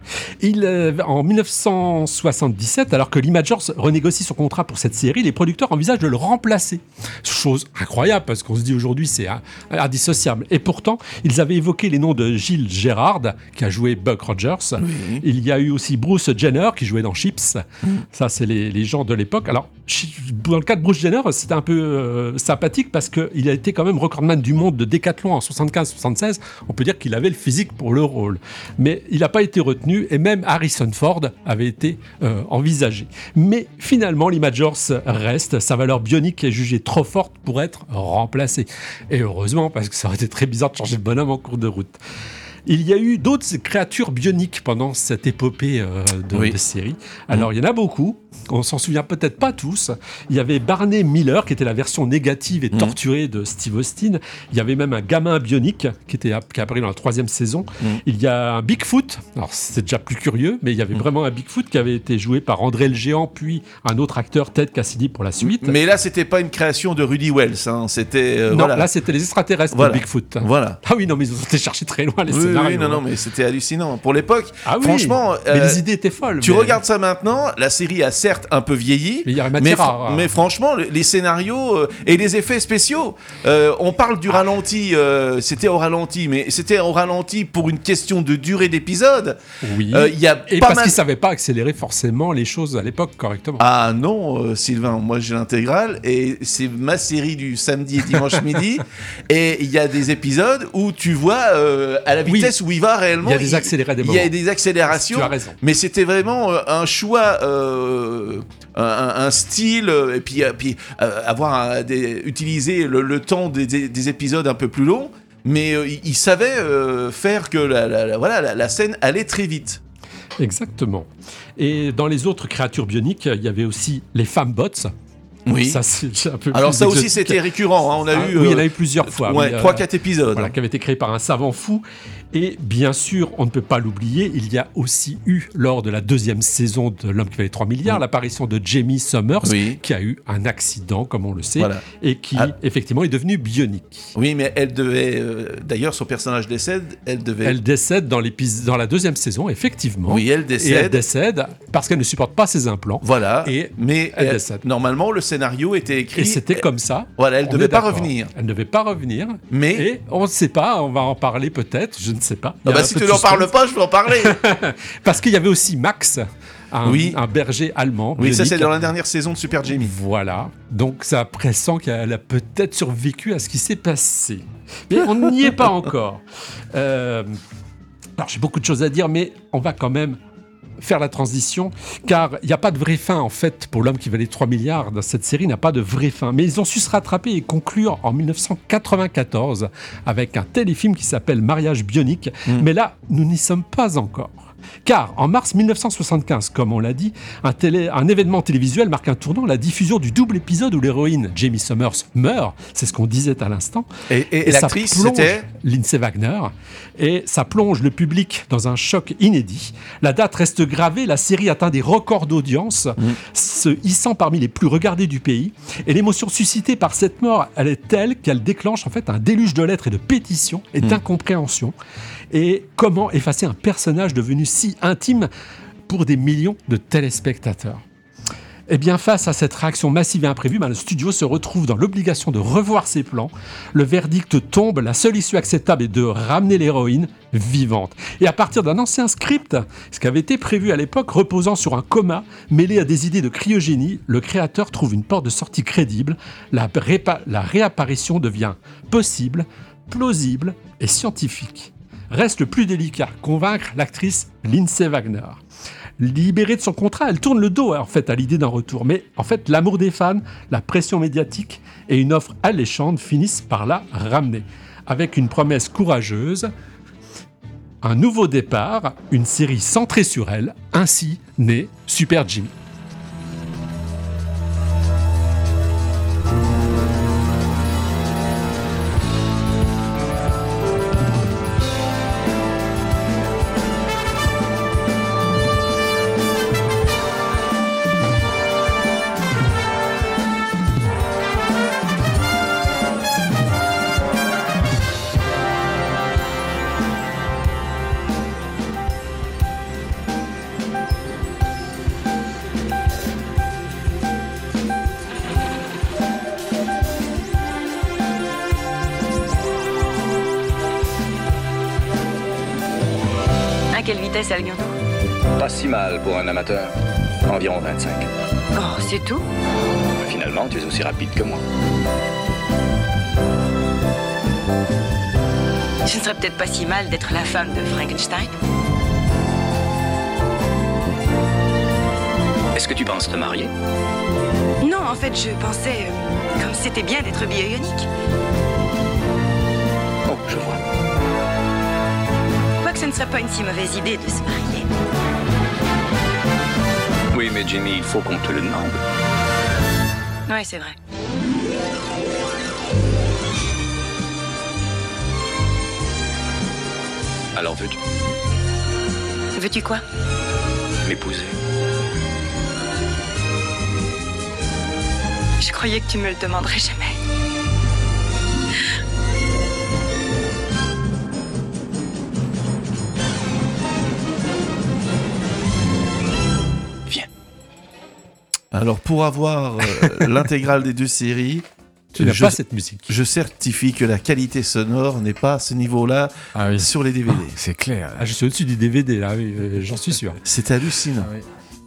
Il, euh, en dix-neuf cent soixante-dix-sept, alors que l'Imagers renégocie son contrat pour cette série, les producteurs envisagent de le remplacer. Chose incroyable, parce qu'on se dit aujourd'hui c'est indissociable. Et pourtant, ils avaient évoqué les noms de Gilles Gérard, qui a joué Buck Rogers. Oui. Il y a eu aussi Bruce Jenner, qui jouait dans Chips. Mm. Ça, c'est les, les gens de l'époque. Alors, dans le cas de Bruce Jenner, c'était un peu euh, sympathique, parce qu'il a été quand même recordman du monde de décathlon en soixante-quinze soixante-seize. On peut dire qu'il avait le physique pour le rôle. Mais il n'a pas été retenu, et même Harrison Ford avait été euh, envisagé. Mais finalement, l'Imagers reste. Sa valeur bionique est jugée trop forte pour être remplacée. Et heureusement, parce que ça aurait été très bizarre de changer de bonhomme en cours de route. Il y a eu d'autres créatures bioniques pendant cette épopée euh, de, oui. de série. Alors, mmh. il y en a beaucoup. On s'en souvient peut-être pas tous. Il y avait Barney Miller, qui était la version négative et torturée mmh. de Steve Austin. Il y avait même un gamin bionique qui, était, qui est apparu dans la troisième saison. Mmh. Il y a un Bigfoot. Alors, c'est déjà plus curieux, mais il y avait mmh. vraiment un Bigfoot qui avait été joué par André le Géant, puis un autre acteur, Ted Cassidy, pour la suite. Mais là, c'était pas une création de Rudy Wells. Hein. C'était, euh, non, voilà. là, c'était les extraterrestres voilà. de Bigfoot. Voilà. Ah oui, non, mais ils ont été chercher très loin, les oui, scénarios. Oui, non, non, mais c'était hallucinant. Pour l'époque, ah oui, franchement... mais euh, les idées étaient folles. Tu mais... regardes ça maintenant, la série a certes un peu vieilli, mais, y a mais, fr- mais franchement, les scénarios euh, et les effets spéciaux, euh, on parle du ah. ralenti, euh, c'était au ralenti, mais c'était au ralenti pour une question de durée d'épisode. Oui, euh, y a et pas parce mal... qu'ils ne savaient pas accélérer forcément les choses à l'époque correctement. Ah non, euh, Sylvain, moi j'ai l'intégrale et c'est ma série du samedi et dimanche midi, et il y a des épisodes où tu vois euh, à la vitesse oui. où il va réellement. Il y a des accélérés des Il y a des accélérations. Tu as raison. Mais c'était vraiment euh, un choix, euh, un, un style, et puis, euh, puis euh, avoir un, des, utiliser le, le temps des, des, des épisodes un peu plus longs. Mais euh, il, il savait euh, faire que la, la, la, voilà, la, la scène allait très vite. Exactement. Et dans les autres créatures bioniques, il y avait aussi les femmes bots. Oui. Ça, c'est un peu Alors ça exotique. aussi c'était récurrent. Hein. On a ah, eu. Oui, il y euh, en a eu plusieurs fois. Ouais, trois, quatre euh, épisodes. Voilà, qui avait été créé par un savant fou. Et bien sûr, on ne peut pas l'oublier, il y a aussi eu, lors de la deuxième saison de L'Homme qui valait trois milliards, mmh. l'apparition de Jamie Summers, oui. qui a eu un accident, comme on le sait, voilà. et qui, ah. effectivement, est devenue bionique. Oui, mais elle devait... Euh, d'ailleurs, son personnage décède, elle devait... Elle décède dans, dans la deuxième saison, effectivement. Oui, elle décède. Et elle décède parce qu'elle ne supporte pas ses implants. Voilà, et mais elle elle, décède. Normalement, le scénario était écrit... Et c'était elle, comme ça. Voilà, elle ne devait pas revenir. Elle ne devait pas revenir, mais... Et on ne sait pas, on va en parler peut-être, je ne sais pas. Ah bah si tu n'en parles pas, je vais en parler. Parce qu'il y avait aussi Max, un, oui. un berger allemand. Oui, bionique. Ça c'est dans la dernière saison de Super Jamie. Voilà. Donc ça pressent qu'elle a peut-être survécu à ce qui s'est passé. Mais on n'y est pas encore. Euh... Alors j'ai beaucoup de choses à dire, mais on va quand même faire la transition, car il n'y a pas de vraie fin en fait pour L'Homme qui valait trois milliards dans cette série, n'a pas de vraie fin, mais ils ont su se rattraper et conclure en dix-neuf cent quatre-vingt-quatorze avec un téléfilm qui s'appelle Mariage bionique, mmh. mais là nous n'y sommes pas encore. Car en mars dix-neuf cent soixante-quinze, comme on l'a dit, un, télé, un événement télévisuel marque un tournant, la diffusion du double épisode où l'héroïne Jamie Summers meurt, c'est ce qu'on disait à l'instant. Et, et, et l'actrice, c'était Lindsay Wagner. Et ça plonge le public dans un choc inédit. La date reste gravée, la série atteint des records d'audience, mmh. se hissant parmi les plus regardés du pays. Et l'émotion suscitée par cette mort, elle est telle qu'elle déclenche en fait un déluge de lettres et de pétitions et mmh. d'incompréhension. Et comment effacer un personnage devenu si intime pour des millions de téléspectateurs ? Eh bien, face à cette réaction massive et imprévue, ben, le studio se retrouve dans l'obligation de revoir ses plans. Le verdict tombe, la seule issue acceptable est de ramener l'héroïne vivante. Et à partir d'un ancien script, ce qui avait été prévu à l'époque, reposant sur un coma, mêlé à des idées de cryogénie, le créateur trouve une porte de sortie crédible. La, répa- la réapparition devient possible, plausible et scientifique. Reste le plus délicat, convaincre l'actrice Lindsay Wagner. Libérée de son contrat, elle tourne le dos en fait à l'idée d'un retour. Mais en fait, l'amour des fans, la pression médiatique et une offre alléchante finissent par la ramener. Avec une promesse courageuse, un nouveau départ, une série centrée sur elle, ainsi naît Super Jimmy. quelle vitesse avions-nous? Pas si mal pour un amateur. Environ vingt-cinq. Oh, c'est tout? Finalement, tu es aussi rapide que moi. Ce ne serait peut-être pas si mal d'être la femme de Frankenstein. Est-ce que tu penses te marier? Non, en fait, je pensais euh, comme c'était bien d'être bioionique. Oh, je vois. Quoique ce ne serait pas une si mauvaise idée de se marier. Oui, mais Jimmy, il faut qu'on te le demande. Ouais, c'est vrai. Alors veux-tu Veux-tu quoi? m'épouser? Je croyais que tu me le demanderais jamais. Viens. Alors, pour avoir euh, l'intégrale des deux séries, tu n'as je, pas cette musique. Je certifie que la qualité sonore n'est pas à ce niveau-là ah oui. sur les D V D. Oh, c'est clair. Ah, je suis au-dessus du D V D, là, oui, euh, j'en suis sûr. C'est hallucinant. Ah, oui.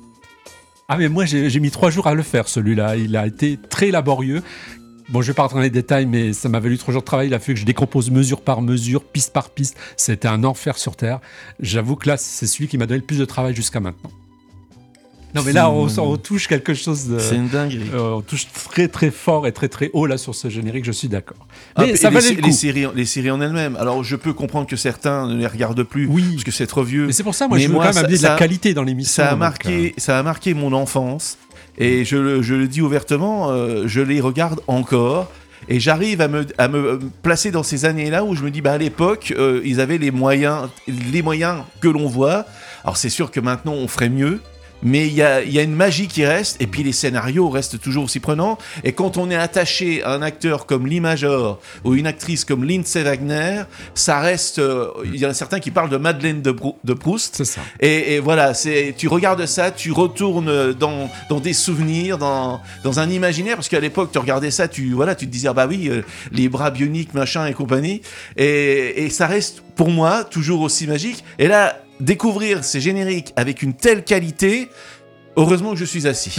ah mais moi, j'ai, j'ai mis trois jours à le faire, celui-là. Il a été très laborieux. Bon, je vais pas rentrer dans les détails, mais ça m'a valu trois jours de travail. Il a fallu que je décompose mesure par mesure, piste par piste. C'était un enfer sur Terre. J'avoue que là, c'est celui qui m'a donné le plus de travail jusqu'à maintenant. Non, mais là, on, on touche quelque chose de... C'est une dinguerie. Euh, on touche très, très fort et très, très haut, là, sur ce générique, je suis d'accord. Ah, Mais ça les, valait le coup. Les séries, les séries en elles-mêmes. Alors, je peux comprendre que certains ne les regardent plus, oui. parce que c'est trop vieux. Mais c'est pour ça, moi, mais je veux moi, quand même amener de la ça, qualité dans l'émission. Ça a, donc, marqué, euh... ça a marqué mon enfance, et je, le, je le dis ouvertement, euh, je les regarde encore. Et j'arrive à me, à me placer dans ces années-là où je me dis, bah, à l'époque, euh, ils avaient les moyens, les moyens que l'on voit. Alors, c'est sûr que maintenant, on ferait mieux. Mais il y a, y a une magie qui reste, et puis les scénarios restent toujours aussi prenants. Et quand on est attaché à un acteur comme Lee Major ou une actrice comme Lindsay Wagner, ça reste. Il euh, y en a certains qui parlent de Madeleine de, Brou- de Proust. C'est ça. Et, et voilà, c'est, tu regardes ça, tu retournes dans, dans des souvenirs, dans, dans un imaginaire, parce qu'à l'époque, tu regardais ça, tu, voilà, tu te disais, ah bah oui, euh, les bras bioniques, machin et compagnie. Et, et ça reste, pour moi, toujours aussi magique. Et là, découvrir ces génériques avec une telle qualité, heureusement que je suis assis.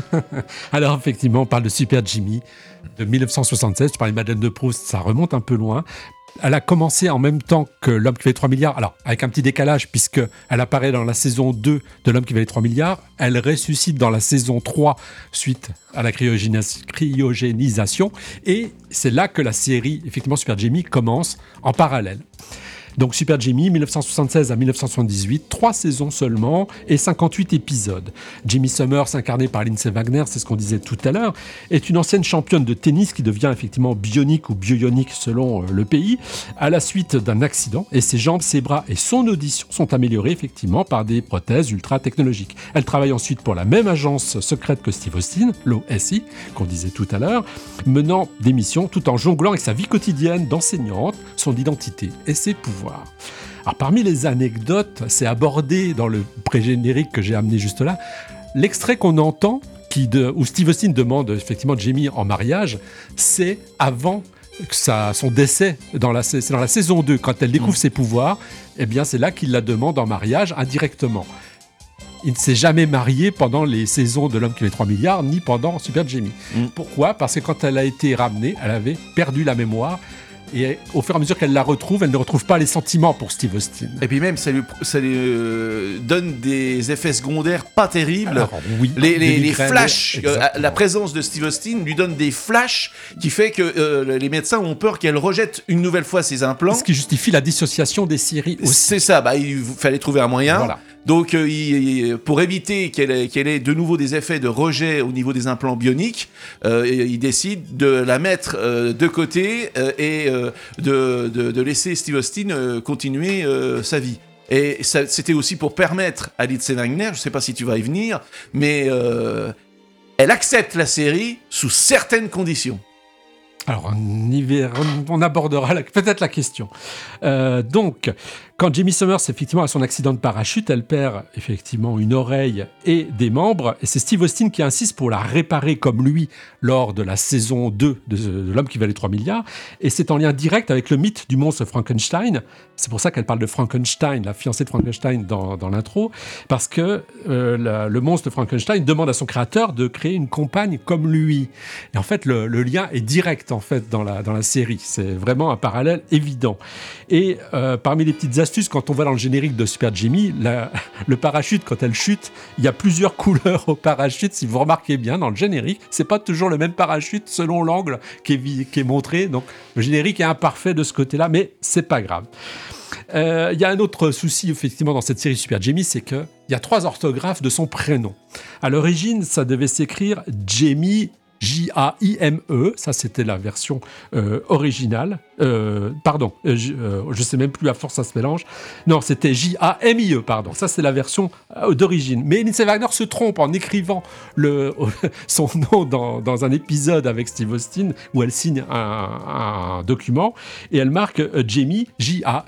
Alors effectivement, on parle de Super Jimmy de dix-neuf cent soixante-seize, tu parlais de Madeleine de Proust, ça remonte un peu loin. Elle a commencé en même temps que L'Homme qui valait trois milliards, alors avec un petit décalage puisqu'elle apparaît dans la saison deux de L'Homme qui valait trois milliards, elle ressuscite dans la saison trois suite à la cryogénis- cryogénisation, et c'est là que la série, effectivement Super Jimmy, commence en parallèle. Donc Super Jimmy, dix-neuf cent soixante-seize à dix-neuf cent soixante-dix-huit, trois saisons seulement et cinquante-huit épisodes. Jimmy Summers, incarné par Lindsay Wagner, c'est ce qu'on disait tout à l'heure, est une ancienne championne de tennis qui devient effectivement bionique ou bioionique selon euh, le pays, à la suite d'un accident, et ses jambes, ses bras et son audition sont améliorés effectivement par des prothèses ultra technologiques. Elle travaille ensuite pour la même agence secrète que Steve Austin, l'O S I, qu'on disait tout à l'heure, menant des missions tout en jonglant avec sa vie quotidienne d'enseignante, son identité et ses pouvoirs. Alors parmi les anecdotes, c'est abordé dans le pré-générique que j'ai amené juste là, l'extrait qu'on entend qui de, où Steve Austin demande effectivement Jimmy en mariage, c'est avant sa, son décès, dans la, c'est dans la saison deux, quand elle découvre mmh. ses pouvoirs, eh bien c'est là qu'il la demande en mariage indirectement. Il ne s'est jamais marié pendant les saisons de L'Homme qui valait trois milliards, ni pendant Super Jimmy. Mmh. Pourquoi ? Parce que quand elle a été ramenée, elle avait perdu la mémoire. Et au fur et à mesure qu'elle la retrouve, elle ne retrouve pas les sentiments pour Steve Austin. Et puis même, ça lui, ça lui euh, donne des effets secondaires pas terribles. Alors, oui, les, les, les flashs, euh, la présence de Steve Austin lui donne des flashs qui fait que euh, les médecins ont peur qu'elle rejette une nouvelle fois ses implants. Ce qui justifie la dissociation des séries aussi. C'est ça, bah, il fallait trouver un moyen. Voilà. Donc, euh, il, pour éviter qu'elle ait, qu'elle ait de nouveau des effets de rejet au niveau des implants bioniques, euh, il décide de la mettre euh, de côté euh, et euh, de, de, de laisser Steve Austin euh, continuer euh, sa vie. Et ça, c'était aussi pour permettre à Lindsay Wagner, je ne sais pas si tu vas y venir, mais euh, elle accepte la série sous certaines conditions. Alors, on, y verra, on abordera la, peut-être la question. Euh, donc, quand Jamie Summers, effectivement, a son accident de parachute, elle perd effectivement une oreille et des membres. Et c'est Steve Austin qui insiste pour la réparer comme lui lors de la saison deux de, de L'Homme qui valait trois milliards. Et c'est en lien direct avec le mythe du monstre Frankenstein. C'est pour ça qu'elle parle de Frankenstein, la fiancée de Frankenstein dans, dans l'intro. Parce que euh, la, le monstre de Frankenstein demande à son créateur de créer une compagne comme lui. Et en fait, le, le lien est direct en fait dans la, dans la série. C'est vraiment un parallèle évident. Et euh, parmi les petites astuces, quand on va dans le générique de Super Jamie, la, le parachute, quand elle chute, il y a plusieurs couleurs au parachute. Si vous remarquez bien, dans le générique, c'est pas toujours le même parachute selon l'angle qui est, qui est montré. Donc le générique est imparfait de ce côté-là, mais c'est pas grave. Il euh, y a un autre souci effectivement dans cette série Super Jamie, c'est qu'il y a trois orthographes de son prénom. À l'origine, ça devait s'écrire Jamie, J A I M E, ça c'était la version euh, originale. Euh, pardon, euh, je ne sais même plus, à force ça se mélange. Non, c'était J A M I E, pardon. Ça c'est la version euh, d'origine. Mais Lindsay Wagner se trompe en écrivant le, son nom dans, dans un épisode avec Steve Austin où elle signe un, un document et elle marque euh, Jamie, J A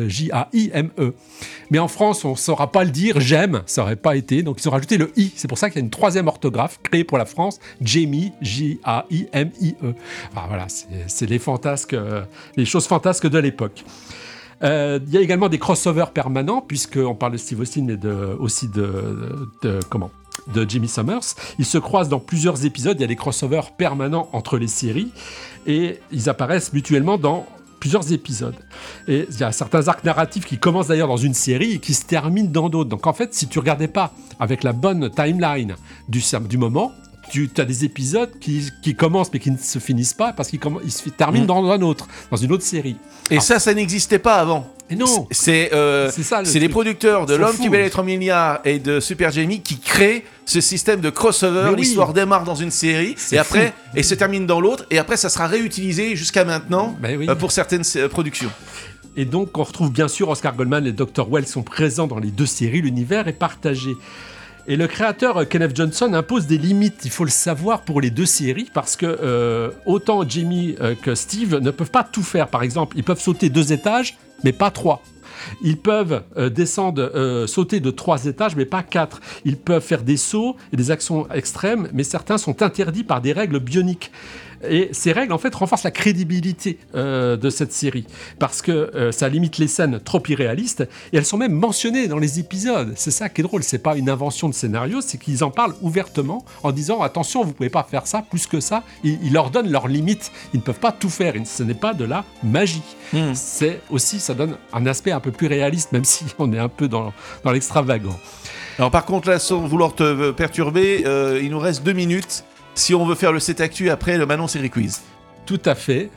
I M E. Mais en France, on ne saura pas le dire, j'aime, ça n'aurait pas été. Donc ils ont rajouté le I. C'est pour ça qu'il y a une troisième orthographe créée pour la France, Jamie, J A I M I E. Enfin, voilà, c'est, c'est les fantasques, euh, les choses fantasques de l'époque. Euh, il y a également des crossovers permanents, puisqu'on parle de Steve Austin, mais de, aussi de, de, de comment de Jamie Summers. Ils se croisent dans plusieurs épisodes, il y a des crossovers permanents entre les séries, et ils apparaissent mutuellement dans plusieurs épisodes. Et il y a certains arcs narratifs qui commencent d'ailleurs dans une série et qui se terminent dans d'autres. Donc en fait, si tu ne regardais pas avec la bonne timeline du, du moment, tu as des épisodes qui, qui commencent mais qui ne se finissent pas parce qu'ils ils se terminent mmh. dans un autre, dans une autre série. Et Alors, ça, ça n'existait pas avant. Et non, c'est, euh, c'est, ça, c'est les producteurs de c'est L'Homme fou. qui valait trois milliards et de Super Jamie qui créent ce système de crossover. Oui. L'histoire démarre dans une série c'est et après fou. et se termine dans l'autre et après ça sera réutilisé jusqu'à maintenant oui. euh, pour certaines euh, productions. Et donc on retrouve bien sûr Oscar Goldman et docteur Wells sont présents dans les deux séries. L'univers est partagé. Et le créateur Kenneth Johnson impose des limites, il faut le savoir, pour les deux séries, parce que euh, autant Jamie euh, que Steve ne peuvent pas tout faire. Par exemple, ils peuvent sauter deux étages, mais pas trois. Ils peuvent euh, descendre, euh, sauter de trois étages, mais pas quatre. Ils peuvent faire des sauts et des actions extrêmes, mais certains sont interdits par des règles bioniques. Et ces règles, en fait, renforcent la crédibilité euh, de cette série, parce que euh, ça limite les scènes trop irréalistes, et elles sont même mentionnées dans les épisodes. C'est ça qui est drôle, c'est pas une invention de scénario, c'est qu'ils en parlent ouvertement, en disant « Attention, vous pouvez pas faire ça, plus que ça ». Ils, ils leur donnent leurs limites, ils ne peuvent pas tout faire, ce n'est pas de la magie. Mmh. C'est aussi, ça donne un aspect un peu plus réaliste, même si on est un peu dans, dans l'extravagant. Alors par contre, là, sans vouloir te perturber, euh, il nous reste deux minutes. Si on veut faire le set actu après le Manon Série Quiz. Tout à fait.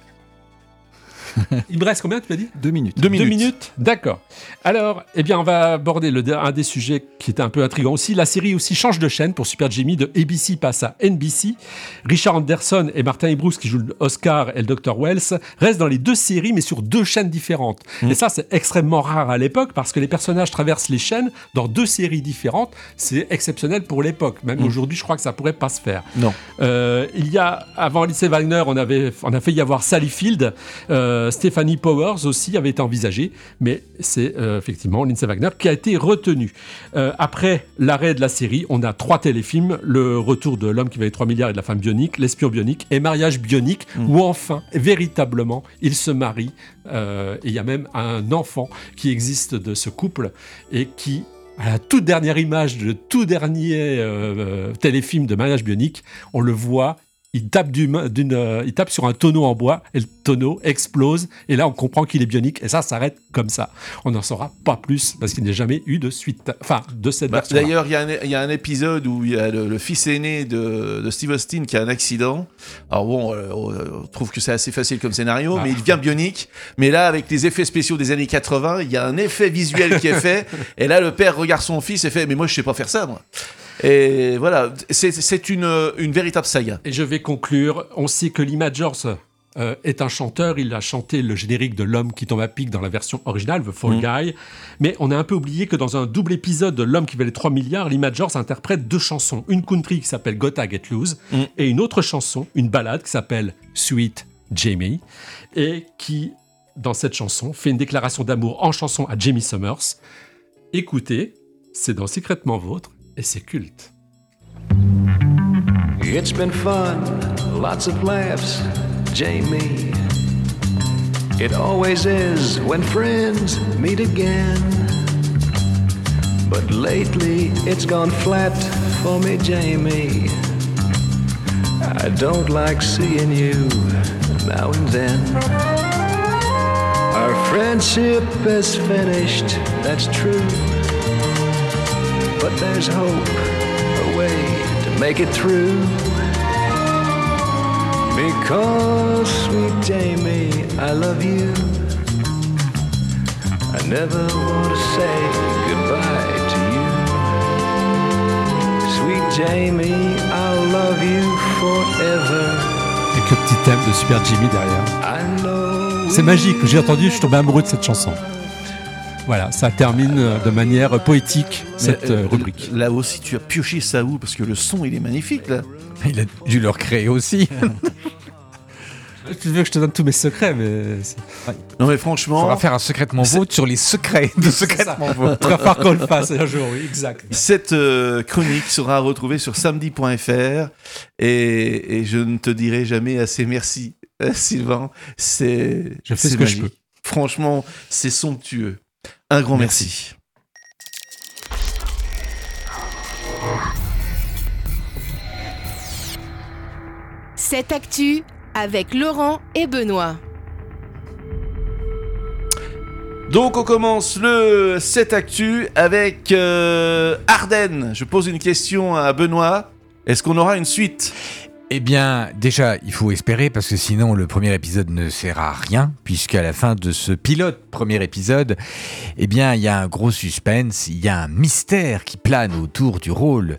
Il me reste combien, tu m'as dit ? Deux minutes. Deux minutes. Deux minutes, d'accord. Alors, eh bien, on va aborder le, un des sujets qui était un peu intriguant aussi. La série aussi change de chaîne pour Super Jamie, de A B C passe à N B C. Richard Anderson et Martin Abrams, qui jouent Oscar et le docteur Wells, restent dans les deux séries, mais sur deux chaînes différentes. Mmh. Et ça, c'est extrêmement rare à l'époque, parce que les personnages traversent les chaînes dans deux séries différentes. C'est exceptionnel pour l'époque. Même mmh. aujourd'hui, je crois que ça pourrait pas se faire. Non. Euh, il y a, avant Lindsay Wagner, on, avait, on a fait y avoir Sally Field, euh, Stephanie Powers aussi avait été envisagée, mais c'est euh, effectivement Lindsay Wagner qui a été retenue. Euh, après l'arrêt de la série, on a trois téléfilms, le retour de L'Homme qui valait trois milliards et de la femme bionique, L'espion bionique et Mariage bionique, mmh. où enfin, véritablement, ils se marient. Euh, et il y a même un enfant qui existe de ce couple et qui, à la toute dernière image de tout dernier euh, téléfilm de Mariage bionique, on le voit. Il tape, du, d'une, euh, il tape sur un tonneau en bois et le tonneau explose. Et là, on comprend qu'il est bionique. Et ça s'arrête comme ça. On n'en saura pas plus parce qu'il n'y a jamais eu de suite. Enfin, de cette bah, version. D'ailleurs, il y, y a un épisode où il y a le, le fils aîné de, de Steve Austin qui a un accident. Alors bon, euh, on trouve que c'est assez facile comme scénario, ah. mais il devient bionique. Mais là, avec les effets spéciaux des années quatre-vingts, il y a un effet visuel qui est fait. Et là, le père regarde son fils et fait « Mais moi, je sais pas faire ça, moi ». Et voilà, c'est, c'est une, une véritable saga. Et je vais conclure. On sait que l'Imagers euh, est un chanteur. Il a chanté le générique de L'homme qui tombe à pic dans la version originale, The Fall Mm. Guy. Mais on a un peu oublié que dans un double épisode de L'homme qui valait trois milliards, Lee Majors interprète deux chansons. Une country qui s'appelle Gotta Get Loose Mm. et une autre chanson, une ballade qui s'appelle Sweet Jamie et qui, dans cette chanson, fait une déclaration d'amour en chanson à Jamie Summers. Écoutez, c'est dans Secrètement Vôtre et c'est culte. It's been fun, lots of laughs, Jamie. It always is when friends meet again. But lately it's gone flat for me, Jamie. I don't like seeing you now and then. Our friendship is finished, that's true. But there's hope, a way to make it through. Because, sweet Jamie, I love you. I never want to say goodbye to you. Sweet Jamie, I'll love you forever. Et que petit thème de Super Jimmy derrière. C'est magique, j'ai entendu, je suis tombé amoureux de cette chanson. Voilà, ça termine de manière poétique cette Mais, euh, rubrique. Là aussi, tu as pioché ça où? Parce que le son, il est magnifique, là. Il a dû le recréer aussi. Tu veux que je te donne tous mes secrets, mais... Non, mais franchement... On va faire un Secrètement Vôtre sur les secrets de Secrètement Vôtre. Il va falloir qu'on le fasse un jour, oui, exact. Cette euh, chronique sera retrouvée sur samedi point f r et, et je ne te dirai jamais assez merci, euh, Sylvain. C'est, je fais c'est ce que magique. je peux. Franchement, c'est somptueux. Un grand merci. merci. Cette actu avec Laurent et Benoît. Donc on commence le sept actu avec euh, Ardennes. Je pose une question à Benoît. Est-ce qu'on aura une suite ? Eh bien, déjà, il faut espérer, parce que sinon le premier épisode ne sert à rien, puisqu'à la fin de ce pilote premier épisode, eh bien, il y a un gros suspense, il y a un mystère qui plane autour du rôle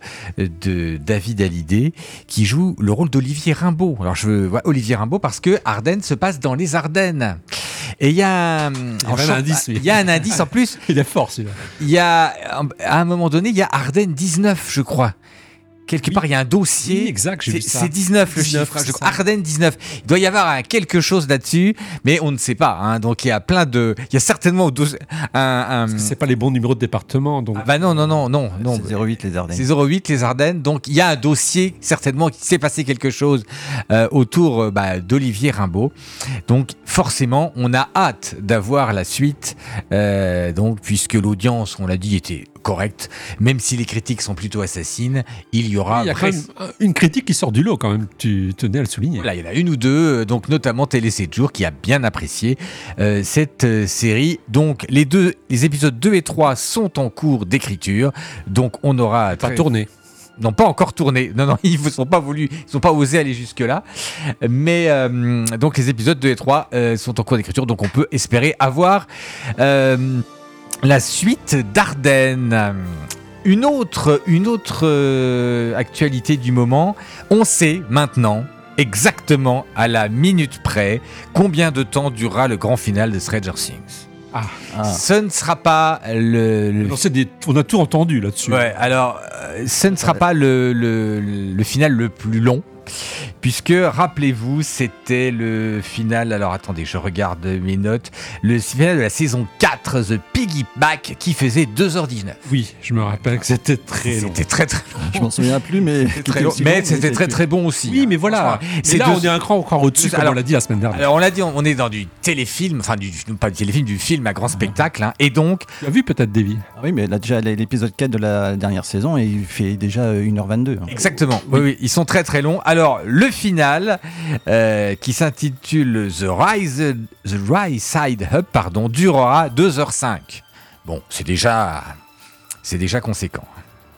de David Hallyday, qui joue le rôle d'Olivier Rimbaud. Alors, je veux ouais, Olivier Rimbaud parce que Ardennes se passe dans les Ardennes. Et il y a, il y a un indice, oui. Il y a un indice en plus. Il est fort, celui-là. Il y a, à un moment donné, il y a Ardennes dix-neuf, je crois. Quelque part, oui. Il y a un dossier. Oui, exact, j'ai c'est, vu ça. c'est dix-neuf le dix-neuf, chiffre. c'est Ardennes dix-neuf. Il doit y avoir un, quelque chose là-dessus, mais on ne sait pas. Hein. Donc il y a plein de. Il y a certainement do... un. un... Parce que c'est pas les bons numéros de département. Donc... Ah bah non, non, non, non. non. C'est zéro huit les Ardennes. C'est zéro huit les Ardennes. Donc il y a un dossier, certainement, qui s'est passé quelque chose euh, autour euh, bah, d'Olivier Rimbaud. Donc forcément, on a hâte d'avoir la suite. Euh, donc, puisque l'audience, on l'a dit, était correcte, même si les critiques sont plutôt assassines, il y aura... Il y a quand même une critique qui sort du lot quand même, tu tenais à le souligner. Là, il y en a une ou deux, donc notamment Télé sept jours qui a bien apprécié euh, cette euh, série. Donc les deux, les épisodes deux et trois sont en cours d'écriture, donc on aura... Pas très... tourné. Non, pas encore tourné. Non, non, ils ne sont pas voulu, ils sont pas osé aller jusque-là. Mais euh, donc les épisodes deux et trois euh, sont en cours d'écriture, donc on peut espérer avoir... Euh, la suite d'Ardennes. Une autre, une autre euh, actualité du moment, on sait maintenant, exactement à la minute près, combien de temps durera le grand final de Stranger Things. Ah. Ah. Ce ne sera pas le... le... Non, c'est des... On a tout entendu là-dessus. Ouais, alors, euh, ce ne sera pas le, le, le final le plus long. Puisque, rappelez-vous, c'était le final, alors attendez, je regarde mes notes, le final de la saison quatre, The Piggyback, qui faisait deux heures dix-neuf. Oui, je me rappelle que c'était très long. C'était très très long. Je m'en souviens plus, mais... C'était très long, mais long, c'était mais très très bon aussi. Oui, mais voilà, mais là deux... on est un cran encore au-dessus, comme alors, on l'a dit la semaine dernière. Alors on l'a dit, on est dans du téléfilm, enfin du, pas du téléfilm, du film à grand spectacle, hein, et donc... Tu as vu peut-être, Davy? Oui, mais là déjà, l'épisode quatre de la dernière saison, il fait déjà une heure vingt-deux. Hein. Exactement, oui, oui, ils sont très très longs. Alors, le final, euh, qui s'intitule The Rise, The Rise Side Up, pardon, durera deux heures cinq. Bon, c'est déjà, c'est déjà conséquent.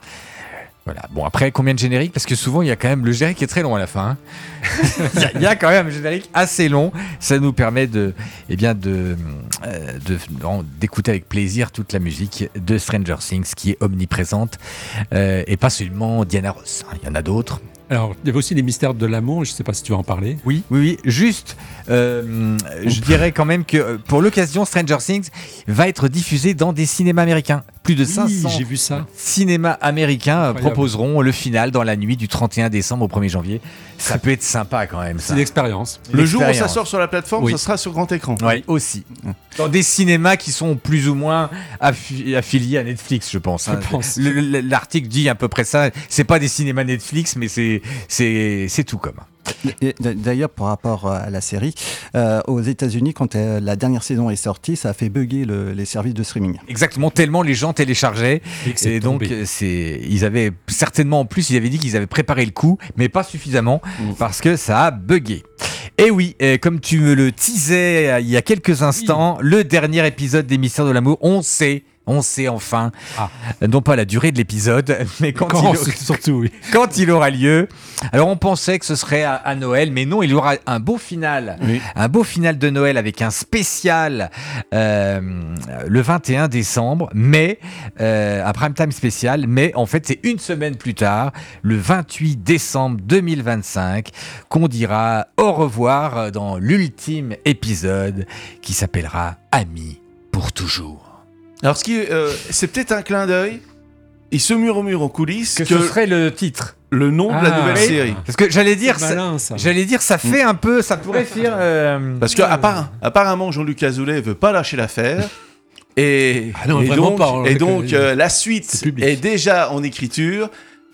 Voilà. Bon, après, combien de génériques? Parce que souvent, il y a quand même le générique qui est très long à la fin. Hein. il, y a, il y a quand même un générique assez long. Ça nous permet de, eh bien, de, euh, de, d'écouter avec plaisir toute la musique de Stranger Things qui est omniprésente. Euh, et pas seulement Diana Ross. Hein. Il y en a d'autres. Alors, il y avait aussi les mystères de l'amour, je ne sais pas si tu vas en parler. Oui, oui, oui. Juste, euh, je dirais quand même que pour l'occasion, Stranger Things va être diffusé dans des cinémas américains. Plus de cinq cents oui, j'ai vu ça. cinémas américains Incroyable. proposeront le final dans la nuit du trente et un décembre au premier janvier. Ça peut être sympa quand même. C'est une expérience. Le jour où ça sort sur la plateforme, oui. ça sera sur grand écran. Oui, aussi. Dans des cinémas qui sont plus ou moins affi- affiliés à Netflix, je pense. Hein. Je pense. Le, le, l'article dit à peu près ça. C'est pas des cinémas Netflix, mais c'est, c'est, c'est tout comme. Et d'ailleurs, par rapport à la série, euh, aux États-Unis, quand euh, la dernière saison est sortie, ça a fait bugger le, les services de streaming. Exactement, tellement les gens téléchargeaient. Et, et donc, c'est, ils avaient certainement en plus, ils avaient dit qu'ils avaient préparé le coup, mais pas suffisamment mmh. parce que ça a bugué. Et oui, et comme tu me le teasais il y a quelques instants, oui. le dernier épisode des Mystères de l'amour, on sait. On sait enfin, ah. non pas la durée de l'épisode, mais quand, quand, il, surtout, oui. quand il aura lieu. Alors on pensait que ce serait à, à Noël, mais non, il y aura un beau final, oui. un beau final de Noël avec un spécial euh, le vingt et un décembre, mais euh, un prime time spécial, mais en fait c'est une semaine plus tard, le vingt-huit décembre deux mille vingt-cinq, qu'on dira au revoir dans l'ultime épisode qui s'appellera Amis pour toujours. Alors, ce qui est, euh, c'est peut-être un clin d'œil. Il se murmure en coulisses que, que ce serait le titre, le nom ah, de la nouvelle oui. série. Parce que j'allais dire, ça, malin, ça. j'allais dire, ça fait un peu, ça pourrait faire. Euh... Parce que appara- apparemment, Jean-Luc Azoulay veut pas lâcher l'affaire. Et, ah non, et donc, pas, et donc euh, la suite est déjà en écriture.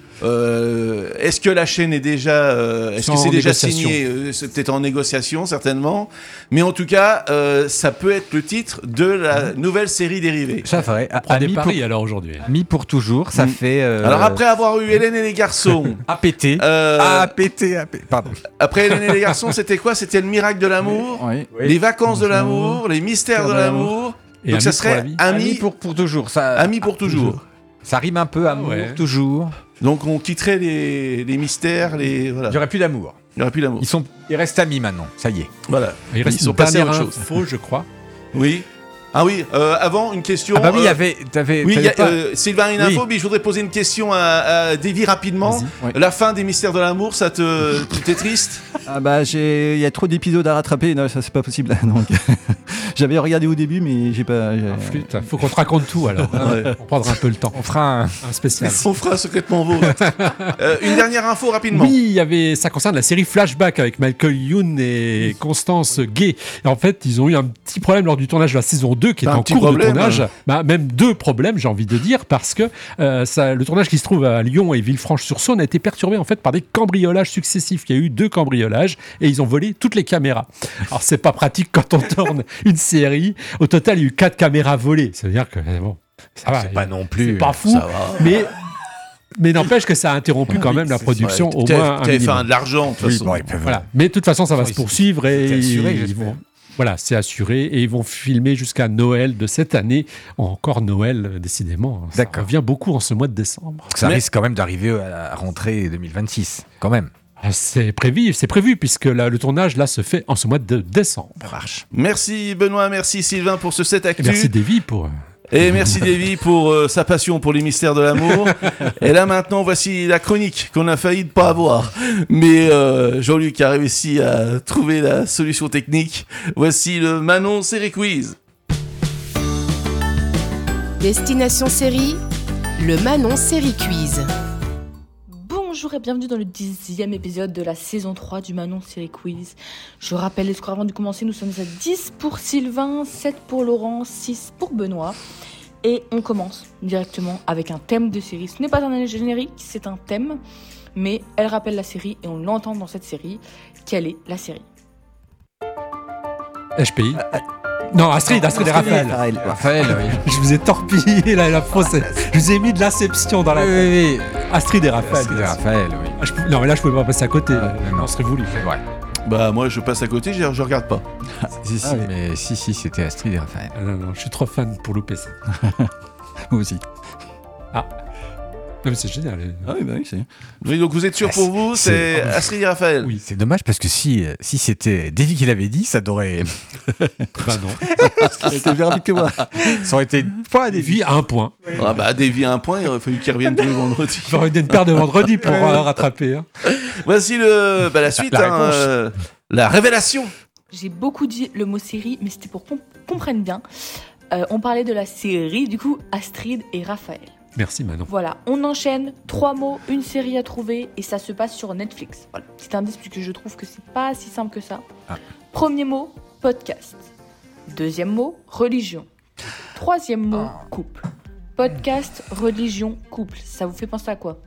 Euh, est-ce que la chaîne est déjà, euh, est-ce que c'est déjà signé euh, c'est peut-être en négociation certainement, mais en tout cas, euh, ça peut être le titre de la mmh. nouvelle série dérivée. Ça ferait. On prend des paris pour... alors aujourd'hui. Amis pour toujours, ça mmh. fait. Euh... Alors après avoir eu Hélène et les garçons, A P T, euh... A P T, A P T, pardon. Après Hélène et les garçons, c'était quoi? C'était le miracle de l'amour, oui. Oui. les vacances de l'amour, les mystères de l'amour. Et donc ça serait Amis pour pour toujours. Ça. Amis pour toujours. Ça rime un peu amour ouais. toujours. Donc on quitterait les, les mystères, les voilà. Il n'y aurait plus d'amour. Il n'y aurait plus d'amour. Ils sont, ils restent amis maintenant. Ça y est. Voilà. Il reste Ils sont une passés à dernière autre chose. Info, je crois. Oui. Ah oui. Euh, avant une question. Ah bah oui, il euh, y avait. T'avais, oui, t'avais y a, pas... euh, Sylvain, une info. Oui. Mais je voudrais poser une question à, à Davy rapidement. Oui. La fin des Mystères de l'amour, ça te, t'es triste? Ah bah j'ai, il y a trop d'épisodes à rattraper. Non, ça c'est pas possible. Donc j'avais regardé au début, mais j'ai pas. J'ai... Ah, flûte, faut qu'on te raconte tout alors. Ouais. On prendra un peu le temps. On fera un, un spécial. On fera secrètement vôtre. euh, une dernière info rapidement. Oui, il y avait. Ça concerne la série Flashback avec Michael Youn et Constance Gay. Et en fait, ils ont eu un petit problème lors du tournage de la saison deux qui est un en cours problème, de tournage. Hein. Bah, même deux problèmes, j'ai envie de dire, parce que euh, ça, le tournage qui se trouve à Lyon et Villefranche-sur-Saône a été perturbé en fait par des cambriolages successifs. Il y a eu deux cambriolages et ils ont volé toutes les caméras. Alors c'est pas pratique quand on tourne une série. Au total, il y a eu quatre caméras volées. Ça veut dire que bon, ça va. C'est pas non plus. C'est pas fou, mais. Mais n'empêche que ça a interrompu quand même la production ouais, au moins un minimum. Fait un de l'argent de toute façon. Oui, bon, voilà. Mais de toute façon, ça va oui, se poursuivre et assuré, ils vont. Voilà, c'est assuré et ils vont filmer jusqu'à Noël de cette année. Encore Noël, décidément. Ça D'accord. revient beaucoup en ce mois de décembre. Ça Mais... risque quand même d'arriver à la rentrée deux mille vingt-six, quand même. C'est prévu, c'est prévu puisque là, le tournage là se fait en ce mois de décembre. Ça marche. Merci Benoît, merci Sylvain pour ce set actu. Et merci Davy pour. Et merci Davy pour euh, sa passion pour les mystères de l'amour. Et là maintenant, voici la chronique qu'on a failli ne pas avoir. Mais euh, Jean-Luc a réussi à trouver la solution technique. Voici le Manon Série Quiz. Destination Série, le Manon Série Quiz. Bonjour et bienvenue dans le dixième épisode de la saison trois du Manon Série Quiz. Je rappelle les scores avant de commencer, nous sommes à dix pour Sylvain, sept pour Laurent, six pour Benoît. Et on commence directement avec un thème de série. Ce n'est pas un générique, c'est un thème, mais elle rappelle la série et on l'entend dans cette série. Quelle est la série? H P I. Non, Astrid, Astrid et Raphaël. Raphaël, Raphaël, oui. Je vous ai torpillé là, la fausse. Je vous ai mis de l'inception dans la. Oui, oui, oui. Astrid et Raphaël. Astrid et Raphaël, oui. Ah, je pou... Non, mais là, je pouvais pas passer à côté. Ah, non, non. On serait voulu. Ouais. Bah, moi, je passe à côté, je, je regarde pas. si, si, ah, oui. mais si, si, c'était Astrid et Raphaël. Ah, non, non, je suis trop fan pour louper ça. Moi aussi. Ah. Non, mais c'est génial. Ah oui, bah oui, c'est. Oui, donc vous êtes sûr pour vous, c'est Astrid et Raphaël. Oui, c'est dommage parce que si, euh, si c'était Davy qui l'avait dit, ça t'aurait. Bah non. C'était bien vite que moi. Ça aurait été une fois Davy à un point. Ah bah Davy à un point, il aurait fallu qu'il revienne tous les vendredis. Il aurait une paire de vendredis pour euh, rattraper. Hein. Voici le, bah, la suite, la, hein, réponse. euh, la révélation. J'ai beaucoup dit le mot série, mais c'était pour qu'on comprenne bien. Euh, on parlait de la série, du coup, Astrid et Raphaël. Merci Manon. Voilà, on enchaîne, trois mots, une série à trouver, et ça se passe sur Netflix. Voilà, petit indice, puisque je trouve que c'est pas si simple que ça. Ah. Premier mot, podcast. Deuxième mot, religion. Troisième mot, couple. Podcast, religion, couple. Ça vous fait penser à quoi?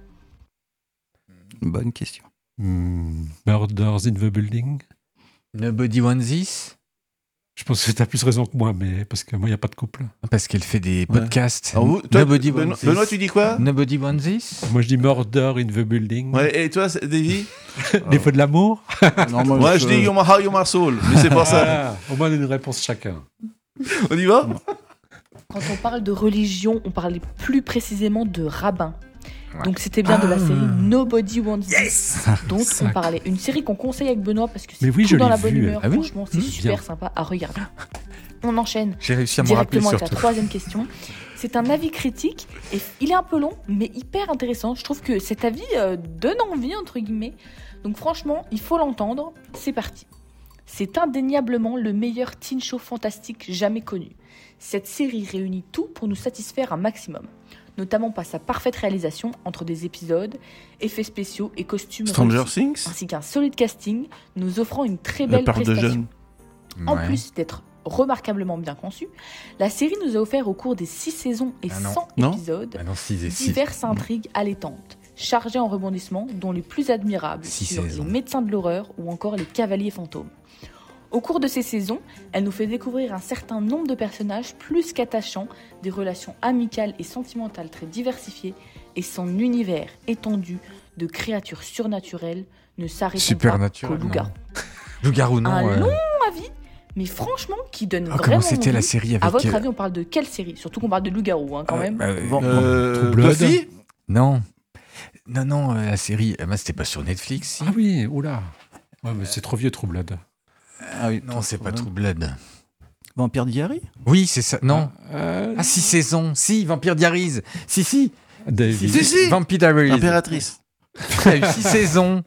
Bonne question. Hmm, Murders in the Building. Nobody Wants This. Je pense que tu as plus raison que moi, mais parce que moi, il n'y a pas de couple. Parce qu'elle fait des podcasts. Alors vous, toi, Nobody Benoît, Wants This. Benoît, tu dis quoi? Nobody Wants This. Moi, je dis Murder in the Building. Ouais, et toi, Davy? Les feux de l'amour. Non, moi, Moi, je, je dis You're my heart, you're my soul, mais c'est pas ça. Ah, au moins, une réponse chacun. On y va? Quand on parle de religion, on parlait plus précisément de rabbin. Donc c'était bien de la série Nobody Wants This dont on parlait. Une série qu'on conseille avec Benoît parce que c'est Mais oui, tout je dans l'ai la bonne vue. humeur. Ah oui Franchement, c'est Mmh, super bien. sympa à regarder. On enchaîne J'ai réussi à me rappeler directement avec la surtout. troisième question. C'est un avis critique et il est un peu long mais hyper intéressant. Je trouve que cet avis euh, donne envie entre guillemets. Donc franchement, il faut l'entendre. C'est parti. C'est indéniablement le meilleur teen show fantastique jamais connu. Cette série réunit tout pour nous satisfaire un maximum, notamment par sa parfaite réalisation entre des épisodes, effets spéciaux et costumes Stranger réussis, Things, ainsi qu'un solide casting, nous offrant une très La belle part de prestation. jeunes. En Ouais. plus d'être remarquablement bien conçue, la série nous a offert au cours des six saisons et Ah non. cent Non. épisodes Ah non, six et six. diverses intrigues allaitantes, chargées en rebondissements, dont les plus admirables Six sur saisons. les médecins de l'horreur ou encore les cavaliers fantômes. Au cours de ces saisons, elle nous fait découvrir un certain nombre de personnages plus qu'attachants, des relations amicales et sentimentales très diversifiées, et son univers étendu de créatures surnaturelles ne s'arrête pas Supernatural, qu'au loup-garou. Loup-garou, non. Un euh, long avis, mais franchement qui donne Ah, vraiment comment c'était la envie. série avec À votre euh, avis, on parle de quelle série? Surtout qu'on parle de loup-garou, hein, quand même. euh, Bon, bon, euh, True Blood. Buffy? Non. Non, non, euh, la série. euh, moi, c'était pas sur Netflix, si. Ah oui, oula. Ouais, mais c'est trop vieux, True Blood. Ah oui, Non, c'est pas True Blood. Vampire Diary. Oui, c'est ça. Non. Euh, Ah, six saisons. Si, Vampire Diaries. Si, si. David. Si, si. Vampire Diaries. Impératrice. Il y a eu six saisons.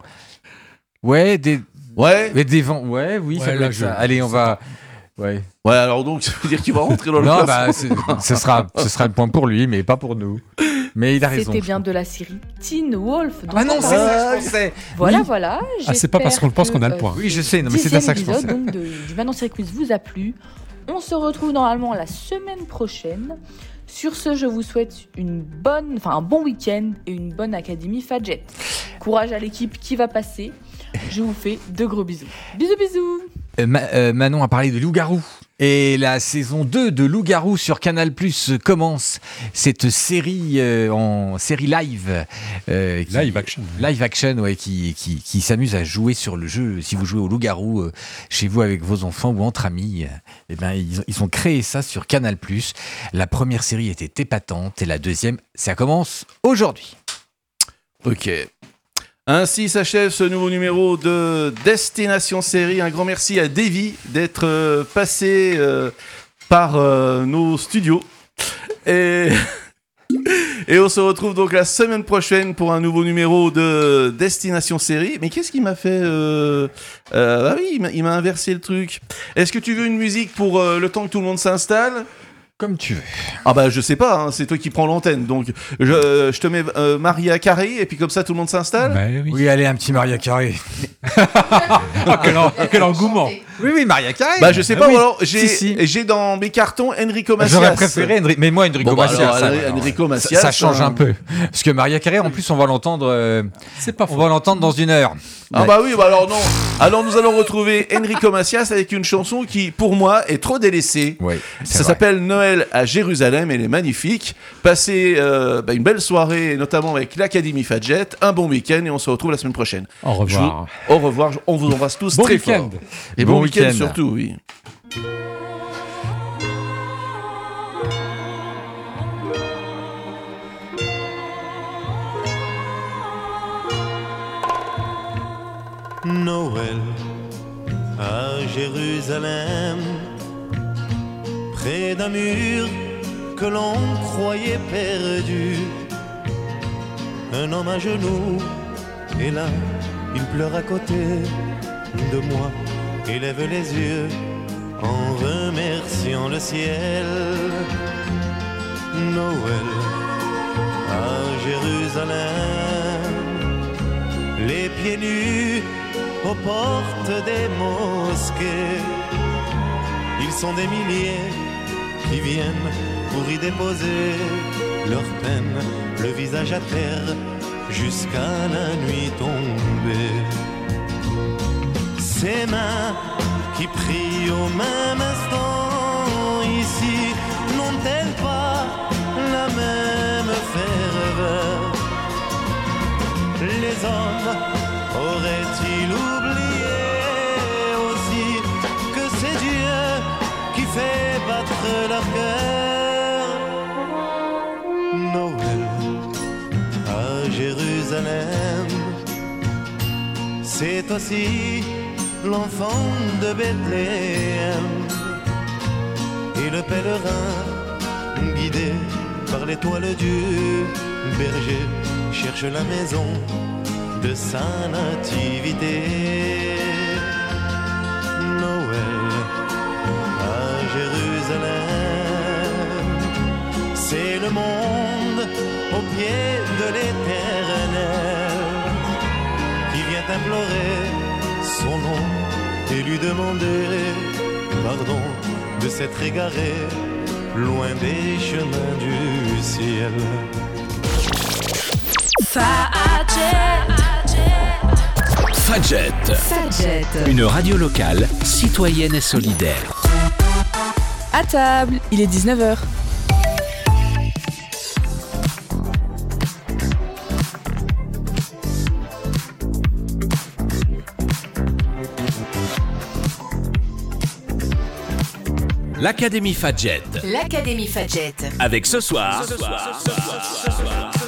Ouais, des. Ouais. Mais des vents. Ouais, oui, ça Ouais, doit là, être je- ça. Allez, on va. Ouais. Ouais, alors donc, ça veut dire qu'il va rentrer dans le Non, classement. bah, c'est- ce sera, ce sera le point pour lui, mais pas pour nous. Mais il a raison. C'était bien de la série Teen Wolf. dont Ah non, on c'est parlait. ça, je pensais. Voilà, Oui. voilà. Ah, c'est pas parce qu'on le pense j'espère qu'on a le que, point. Oui, je sais, non, mais c'est à ça que je dixième pensais. épisode donc, de- du Manon Série Quiz vous a plu. On se retrouve normalement la semaine prochaine. Sur ce, je vous souhaite une bonne, enfin un bon week-end et une bonne Académie Fadjet. Courage à l'équipe qui va passer. Je vous fais de gros bisous. Bisous, bisous. Euh, Ma- euh, Manon a parlé de Loup-garou. Et la saison deux de Loup-garou sur Canal Plus commence. Cette série euh, en série live. euh, qui- Live action. Live action, ouais, qui, qui, qui s'amuse à jouer sur le jeu. Si vous jouez au Loup-garou euh, chez vous avec vos enfants ou entre amis, euh, eh ben, ils, ont- ils ont créé ça sur Canal Plus. La première série était épatante et la deuxième, ça commence aujourd'hui. Ok. Ainsi s'achève ce nouveau numéro de Destination Série. Un grand merci à Davy d'être euh, passé euh, par euh, nos studios. Et... Et on se retrouve donc la semaine prochaine pour un nouveau numéro de Destination Série. Mais qu'est-ce qui m'a fait... Euh... Euh, ah oui, il m'a- il m'a inversé le truc. Est-ce que tu veux une musique pour euh, le temps que tout le monde s'installe ? Comme tu veux. Ah bah je sais pas, hein, c'est toi qui prends l'antenne. Donc je, euh, je te mets euh, Maria Carré et puis comme ça tout le monde s'installe. Bah oui. Oui, allez, un petit Maria Carré. Ah, quel, en- quel engouement. Oui, oui, Maria Carré. Bah je sais Ah pas, oui. ou alors j'ai Si, si. j'ai dans mes cartons Enrico Macias. J'aurais préféré Enri- mais moi Enrico Bon, bah, Macias. alors, ça, Enri- alors, Enrico ça- Macias, ça change euh, un peu. Parce que Maria Carré, en plus, on va l'entendre. euh, C'est pas on faux. va l'entendre dans une heure. Ah bah oui, bah alors non. Alors nous allons retrouver Enrico Macias avec une chanson qui, pour moi, est trop délaissée. Oui, Ça s'appelle Noël à Jérusalem, elle est magnifique. Passez euh, bah, une belle soirée, notamment avec l'Académie Fadjet, un bon week-end et on se retrouve la semaine prochaine. Au revoir. Je vous- Au revoir, on vous embrasse tous Bon très week-end. fort. Et bon, Bon week-end week-end. surtout, oui. Noël à Jérusalem, près d'un mur que l'on croyait perdu. Un homme à genoux est là, il pleure à côté de moi, élève les yeux en remerciant le ciel. Noël à Jérusalem, les pieds nus aux portes des mosquées. Ils sont des milliers qui viennent pour y déposer leur peine, le visage à terre jusqu'à la nuit tombée. Ces mains qui prient au même instant ici, n'ont-elles pas la même ferveur? Les hommes auraient-ils oublié aussi que c'est Dieu qui fait battre leur cœur? Noël à Jérusalem, c'est aussi l'enfant de Bethléem et le pèlerin guidé par l'étoile du berger cherche la maison de sa nativité. Noël à Jérusalem, c'est le monde au pied de l'Éternel qui vient implorer son nom et lui demander pardon de s'être égaré loin des chemins du ciel. Fadjet. Fadjet. Une radio locale, citoyenne et solidaire. À table, il est dix-neuf heures. L'Académie Fadjet. L'Académie Fadjet. Avec ce soir. Ce soir, ce soir, ce soir.